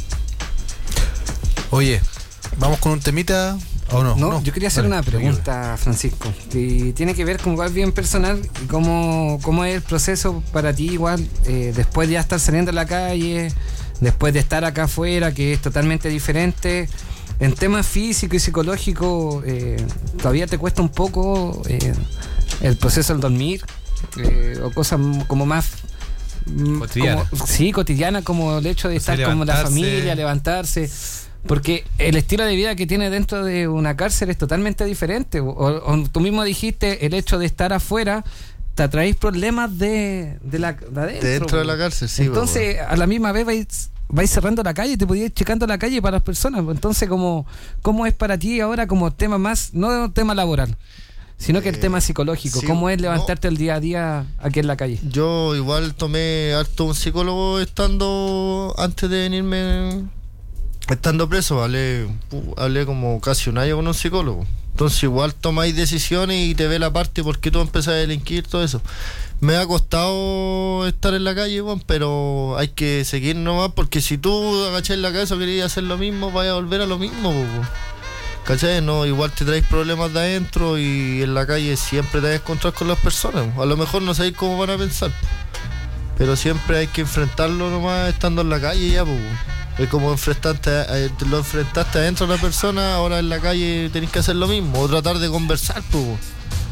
Oye, vamos con un temita. ¿O no? No, no, yo quería hacer vale, una pregunta, Francisco, que tiene que ver con igual bien personal y cómo, cómo es el proceso para ti igual, eh, después de ya estar saliendo a la calle, después de estar acá afuera, que es totalmente diferente. En temas físico y psicológico, eh, ¿todavía te cuesta un poco eh, el proceso del dormir? Eh, o cosas como más cotidiana. Como, sí, cotidiana, como el hecho de estar sea, con la familia, levantarse. Porque el estilo de vida que tiene dentro de una cárcel es totalmente diferente. O, o tú mismo dijiste, el hecho de estar afuera te atraéis problemas de, de, la, de adentro. Dentro de la cárcel, sí. Entonces, bo, bo. a la misma vez vais, vais cerrando la calle, te podías ir checando la calle para las personas. Entonces, como, ¿cómo es para ti ahora como tema más, no tema laboral, sino que el eh, tema psicológico? Sí, ¿cómo es levantarte no, el día a día aquí en la calle? Yo igual tomé harto un psicólogo estando, antes de venirme... Estando preso, hablé, hablé como casi un año con un psicólogo. Entonces igual tomáis decisiones y te ve la parte porque tú empezás a delinquir, todo eso. Me ha costado estar en la calle, bueno, pero hay que seguir nomás, porque si tú agachás la cabeza o querías hacer lo mismo, vaya a volver a lo mismo, po. ¿Cachai? No, igual te traes problemas de adentro y en la calle siempre te vas a encontrar con las personas. A lo mejor no sabéis cómo van a pensar, pero siempre hay que enfrentarlo nomás estando en la calle ya, po. Es como enfrentaste, lo enfrentaste adentro de la persona, ahora en la calle tenés que hacer lo mismo, o tratar de conversar, pues.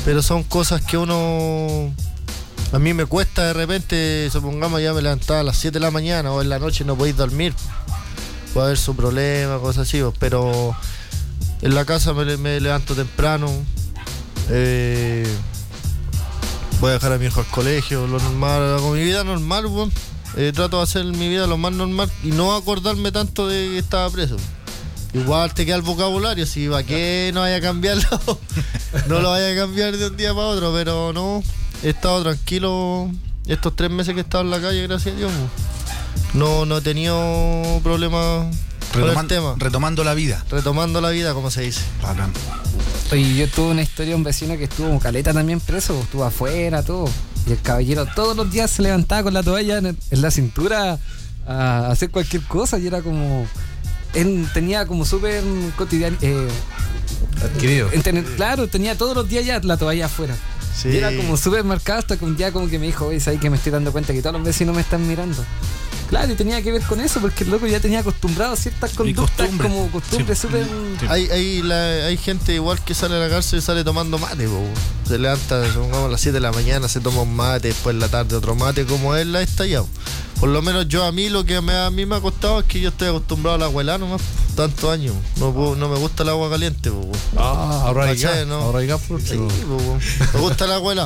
pero son cosas que uno... A mí me cuesta de repente, supongamos ya me levantaba a las siete de la mañana o en la noche no podéis dormir. Puede haber su problema, cosas así, pero en la casa me, me levanto temprano. Eh, voy a dejar a mi hijo al colegio, lo normal, con mi vida normal, bueno, eh, trato de hacer mi vida lo más normal y no acordarme tanto de que estaba preso. Igual te queda el vocabulario, si va que no vaya a cambiarlo, no lo vaya a cambiar de un día para otro, pero no, he estado tranquilo estos tres meses que he estado en la calle, gracias a Dios. No, no he tenido problemas con el tema. Retomando la vida. Retomando la vida, como se dice. Bacán. Oye, yo tuve una historia de un vecino que estuvo en caleta también preso, estuvo afuera, todo. Y el caballero todos los días se levantaba con la toalla en, en la cintura a hacer cualquier cosa y era como... Él tenía como súper cotidiano... Eh, adquirido. Tener, claro, tenía todos los días ya la toalla afuera. Sí. Y era como súper marcado hasta que un día como que me dijo, oye, ¿sabes que me estoy dando cuenta que todos los vecinos me están mirando? Claro, y tenía que ver con eso, porque el loco ya tenía acostumbrado a ciertas conductas como costumbres sí. súper... Sí. Hay, hay, la, hay gente igual que sale a la cárcel y sale tomando mate, po. Se levanta, supongamos, a las siete de la mañana, se toma un mate, después en la tarde otro mate, como él la ha estallado. Por lo menos yo a mí lo que me, a mí me ha costado es que yo estoy acostumbrado al agua helada nomás, tantos años. No, puedo, no me gusta el agua caliente, po. Ah, ahora hay gas, ¿no? Ahora hay gas, sí, po. Me gusta el agua helada.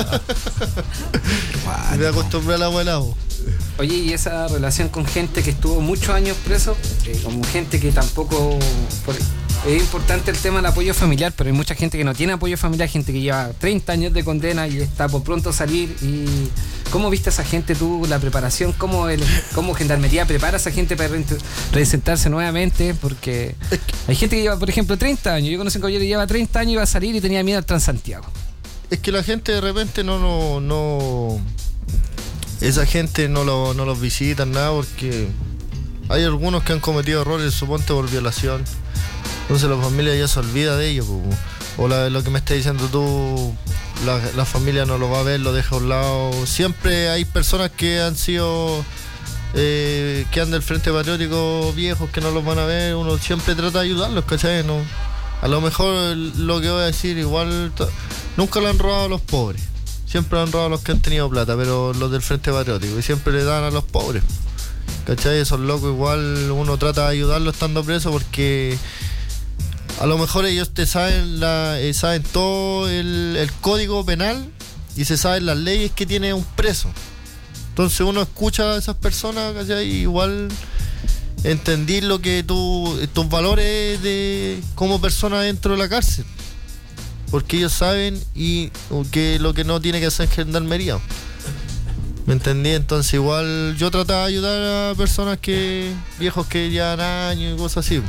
Me acostumbré al agua helada, po. Oye, y esa relación con gente que estuvo muchos años preso, eh, como gente que tampoco... Por, es importante el tema del apoyo familiar, pero hay mucha gente que no tiene apoyo familiar, gente que lleva treinta años de condena y está por pronto salir. Y ¿cómo viste a esa gente tú, la preparación? ¿Cómo, el, cómo Gendarmería prepara a esa gente para reinsertarse nuevamente? Porque hay gente que lleva, por ejemplo, treinta años. Yo conocí a un caballero que lleva treinta años y iba a salir y tenía miedo al Transantiago. Es que la gente de repente no... no, no... Esa gente no, lo, no los visitan nada porque hay algunos que han cometido errores, suponte por violación. Entonces la familia ya se olvida de ellos. O la, lo que me estás diciendo tú, la, la familia no lo va a ver, lo deja a un lado. Siempre hay personas que han sido, eh, que han del Frente Patriótico viejos que no los van a ver. Uno siempre trata de ayudarlos, ¿cachai? No, a lo mejor lo que voy a decir, igual nunca lo han robado a los pobres. Siempre han robado a los que han tenido plata, pero los del Frente Patriótico, y siempre le dan a los pobres. ¿Cachai? Esos locos igual uno trata de ayudarlos estando preso porque a lo mejor ellos te saben la, eh, saben todo el, el código penal y se saben las leyes que tiene un preso. Entonces uno escucha a esas personas, ¿cachai? Igual entendí lo que tú, tus valores de como persona dentro de la cárcel. Porque ellos saben y que lo que no tiene que hacer Gendarmería. ¿Me entendí? Entonces igual yo trataba de ayudar a personas que viejos que llevan años y cosas así.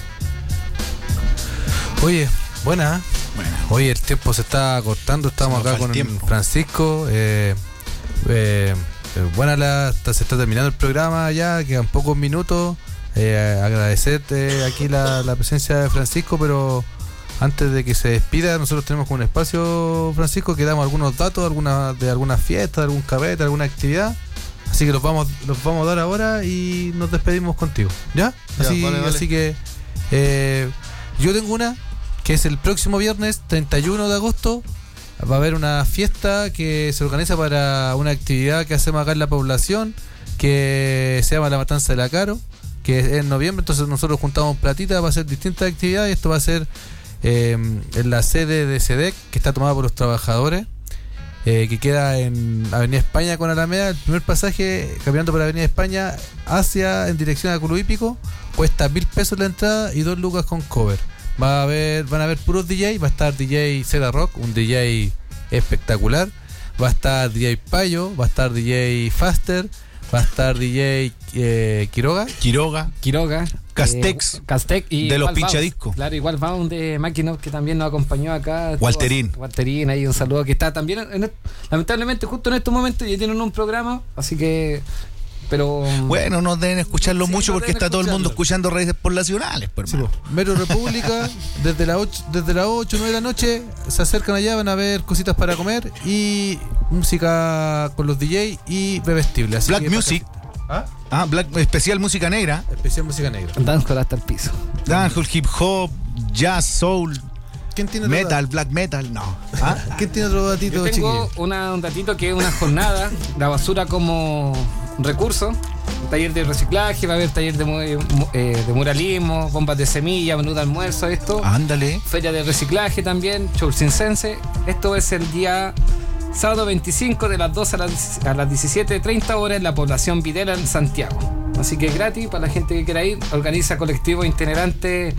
Oye, buena. Bueno. Oye, el tiempo se está cortando. Estamos acá con Francisco. Eh, eh, buena la, se está terminando el programa ya. Quedan pocos minutos. Eh, agradecerte aquí la, la presencia de Francisco, pero antes de que se despida, nosotros tenemos como un espacio, Francisco, que damos algunos datos alguna, de alguna fiesta, de algún carrete, alguna actividad. Así que los vamos, los vamos a dar ahora y nos despedimos contigo. ¿Ya? Así, ya, vale, vale. Así que eh, yo tengo una que es el próximo viernes treinta y uno de agosto. Va a haber una fiesta que se organiza para una actividad que hacemos acá en la población, que se llama La Matanza de la Caro, que es en noviembre. Entonces nosotros juntamos platita para hacer distintas actividades. Esto va a ser Eh, en la sede de SEDEC, que está tomada por los trabajadores, eh, que queda en Avenida España con Alameda. El primer pasaje caminando por Avenida España hacia en dirección a Club Hípico cuesta mil pesos la entrada y dos lucas con cover. Va a haber, van a haber puros D J. Va a estar D J Zeta Rock, un D J espectacular. Va a estar D J Payo, va a estar D J Faster, va a estar D J eh, Quiroga Quiroga Quiroga Castex, eh, Castex y de los pinchadiscos. Claro, igual va un de Maquinot que también nos acompañó acá. Walterín. Walterín, ahí un saludo, que está también, en el, lamentablemente, justo en estos momentos ya tienen un programa, así que. Pero. Bueno, no deben escucharlo sí, mucho no porque está todo el mundo escuchando Raíces Poblacionales. Sí, Metro República, desde las ocho, desde las ocho, nueve de la noche, se acercan allá, van a ver cositas para comer y música con los D J y bebestible. Así Black que Music. ¿Ah? Ah, Black, especial música negra. Especial música negra. Dancehall hasta el piso. Dancehall, hip hop, jazz, soul. ¿Quién tiene otro Metal, dato? black metal, no. ¿Ah? ¿Quién tiene otro datito, Yo tengo chiquillo? una, un datito que es una jornada, la basura como recurso, un taller de reciclaje, va a haber taller de, mu- eh, de muralismo, bombas de semilla, menú de almuerzo, esto. Ándale. Feria de reciclaje también, show circense. Esto es el día sábado veinticinco de las doce a las, a las diecisiete treinta horas en la población Videla en Santiago. Así que es gratis para la gente que quiera ir. Organiza colectivo itinerante.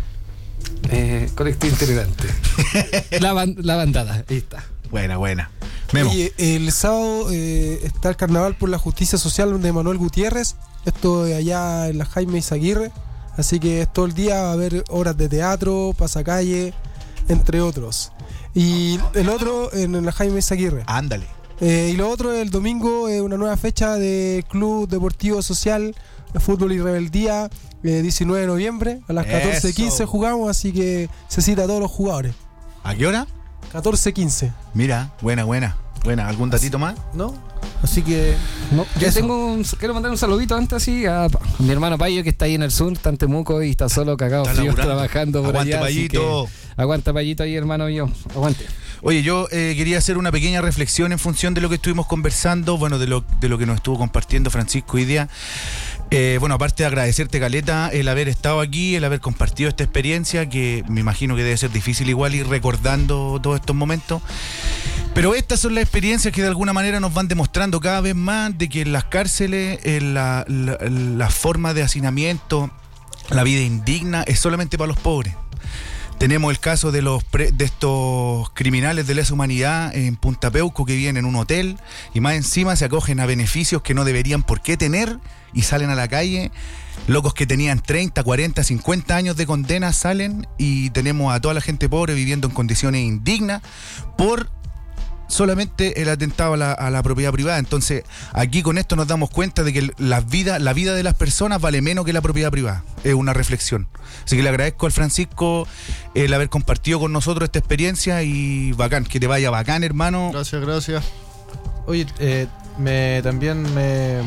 Eh, colectivo itinerante. la, ban- la bandada, ahí está. Buena, buena. Memo. Oye, el sábado eh, está el Carnaval por la Justicia Social de Manuel Gutiérrez. Esto es allá en la Jaime Izaguirre. Así que es todo el día, va a haber obras de teatro, pasacalle, entre otros. Y el otro en la Jaime Izaguirre. Ándale. Eh, y lo otro, el domingo, es una nueva fecha de Club Deportivo Social de Fútbol y Rebeldía, eh, diecinueve de noviembre, a las catorce quince jugamos, así que se cita a todos los jugadores. ¿A qué hora? catorce quince. Mira, buena, buena. Buena, ¿algún datito más? ¿No? Así que. No, yo Eso. tengo un, quiero mandar un saludito antes así a, a mi hermano Payo que está ahí en el sur, está en Temuco y está solo cagado Está frío laburando. trabajando por Aguante, allá. así Payito. que Aguanta Payito ahí, hermano mío. Aguante. Oye, yo eh, quería hacer una pequeña reflexión en función de lo que estuvimos conversando, bueno, de lo, de lo que nos estuvo compartiendo Francisco hoy día. Eh, bueno, aparte de agradecerte, Caleta, el haber estado aquí, el haber compartido esta experiencia, que me imagino que debe ser difícil igual ir recordando todos estos momentos. Pero estas son las experiencias que de alguna manera nos van demostrando cada vez más de que en las cárceles, en la, la, la forma de hacinamiento, la vida indigna es solamente para los pobres. Tenemos el caso de los pre- de estos criminales de lesa humanidad en Punta Peuco que viven en un hotel y más encima se acogen a beneficios que no deberían por qué tener y salen a la calle. Locos que tenían treinta, cuarenta, cincuenta años de condena salen y tenemos a toda la gente pobre viviendo en condiciones indignas por solamente el atentado a la, a la propiedad privada. Entonces, aquí con esto nos damos cuenta de que la vida, la vida de las personas vale menos que la propiedad privada. Es una reflexión. Así que le agradezco al Francisco el haber compartido con nosotros esta experiencia y bacán, que te vaya bacán, hermano. Gracias, gracias. Oye, eh, me también me.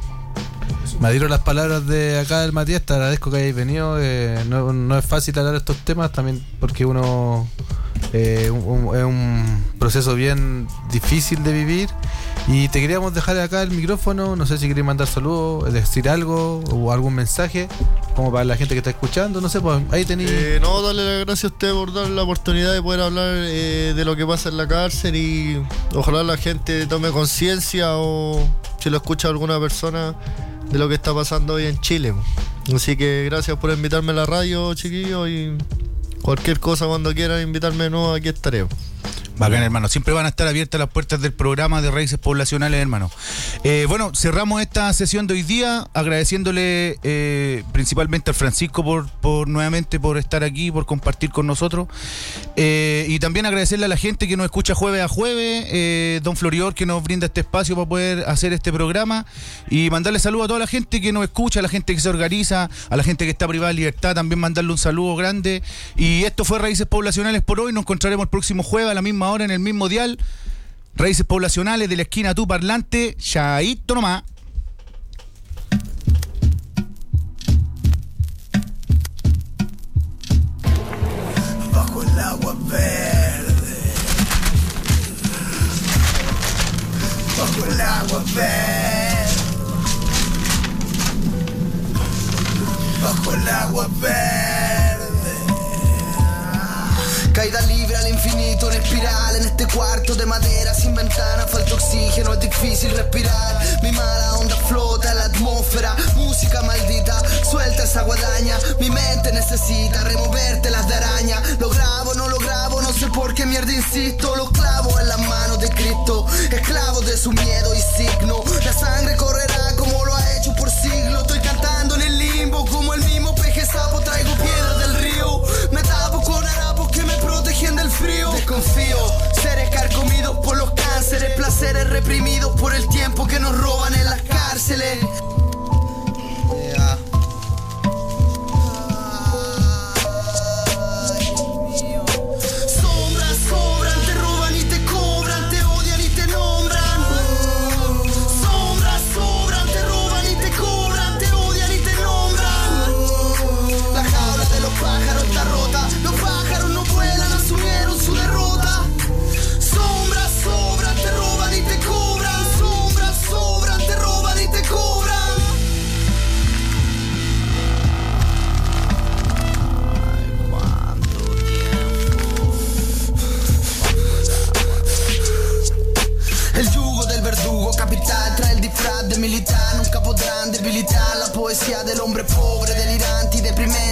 Me adhiero las palabras de acá del Matías, te agradezco que hayáis venido. Eh, no, no es fácil hablar de estos temas también porque uno eh, un, un, es un proceso bien difícil de vivir. Y te queríamos dejar acá el micrófono, no sé si queréis mandar saludos, decir algo o algún mensaje, como para la gente que está escuchando, no sé, pues ahí tenéis. Eh, no, darle las gracias a usted por dar la oportunidad de poder hablar eh, de lo que pasa en la cárcel y ojalá la gente tome conciencia o si lo escucha alguna persona de lo que está pasando hoy en Chile. Así que gracias por invitarme a la radio, chiquillos, y cualquier cosa cuando quieran invitarme de nuevo, aquí estaré. Bacán, hermano. Siempre van a estar abiertas las puertas del programa de Raíces Poblacionales, hermano. Eh, bueno, cerramos esta sesión de hoy día agradeciéndole eh, principalmente al Francisco por, por nuevamente por estar aquí, por compartir con nosotros. Eh, y también agradecerle a la gente que nos escucha jueves a jueves, eh, Don Florior que nos brinda este espacio para poder hacer este programa. Y mandarle saludos a toda la gente que nos escucha, a la gente que se organiza, a la gente que está privada de libertad, también mandarle un saludo grande. Y esto fue Raíces Poblacionales por hoy. Nos encontraremos el próximo jueves a la misma hora en el mismo dial. Raíces Poblacionales de la esquina tu parlante. Chaito nomás. Bajo el agua verde, bajo el agua verde, bajo el agua verde. Caída libre al infinito en espiral. En este cuarto de madera sin ventana falta oxígeno, es difícil respirar. Mi mala onda flota en la atmósfera. Música maldita, suelta esa guadaña. Mi mente necesita removerte las de araña. Lo grabo, no lo grabo, no sé por qué mierda insisto. Lo clavo en las manos de Cristo, esclavo de su miedo y signo. La sangre correrá como lo ha hecho por siglos. Estoy cantando en el limbo como el mismo peje sapo. Traigo piedras del río, me tapo con harapos que me protegen del frío. Desconfío, seres carcomidos por los cánceres, placeres reprimidos por el tiempo que nos roban en las cárceles. Yeah. Sombras sobran, te roban y te cobran, te odian y te nombran. Sombras sobran, te roban y te cobran, te odian y te nombran. La jaula de los pájaros está rota, los pájaros no vuelan a su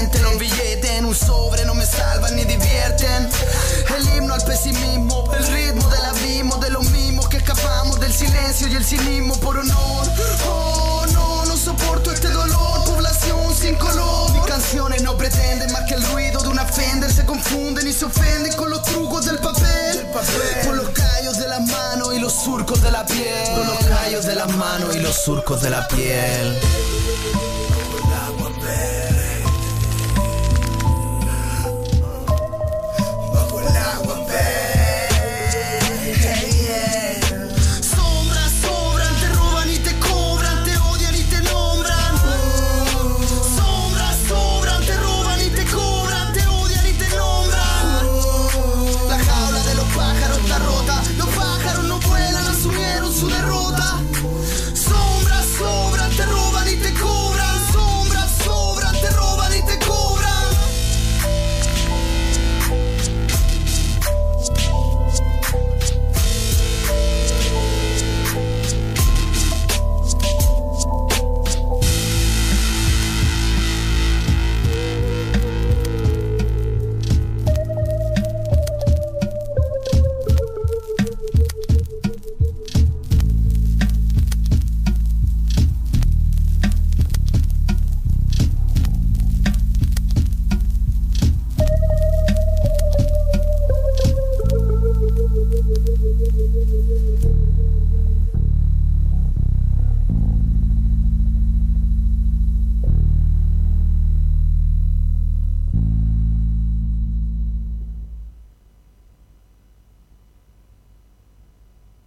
mente. Los billetes en un sobre no me salvan ni divierten. El himno al pesimismo, el ritmo del abismo, de los mismos que escapamos del silencio y el cinismo por honor. Oh no, no soporto este dolor, población sin color. Mis canciones no pretenden más que el ruido de una Fender. Se confunden y se ofenden con los trucos del papel, con los callos de las manos y los surcos de la piel, con los callos de las manos y los surcos de la piel.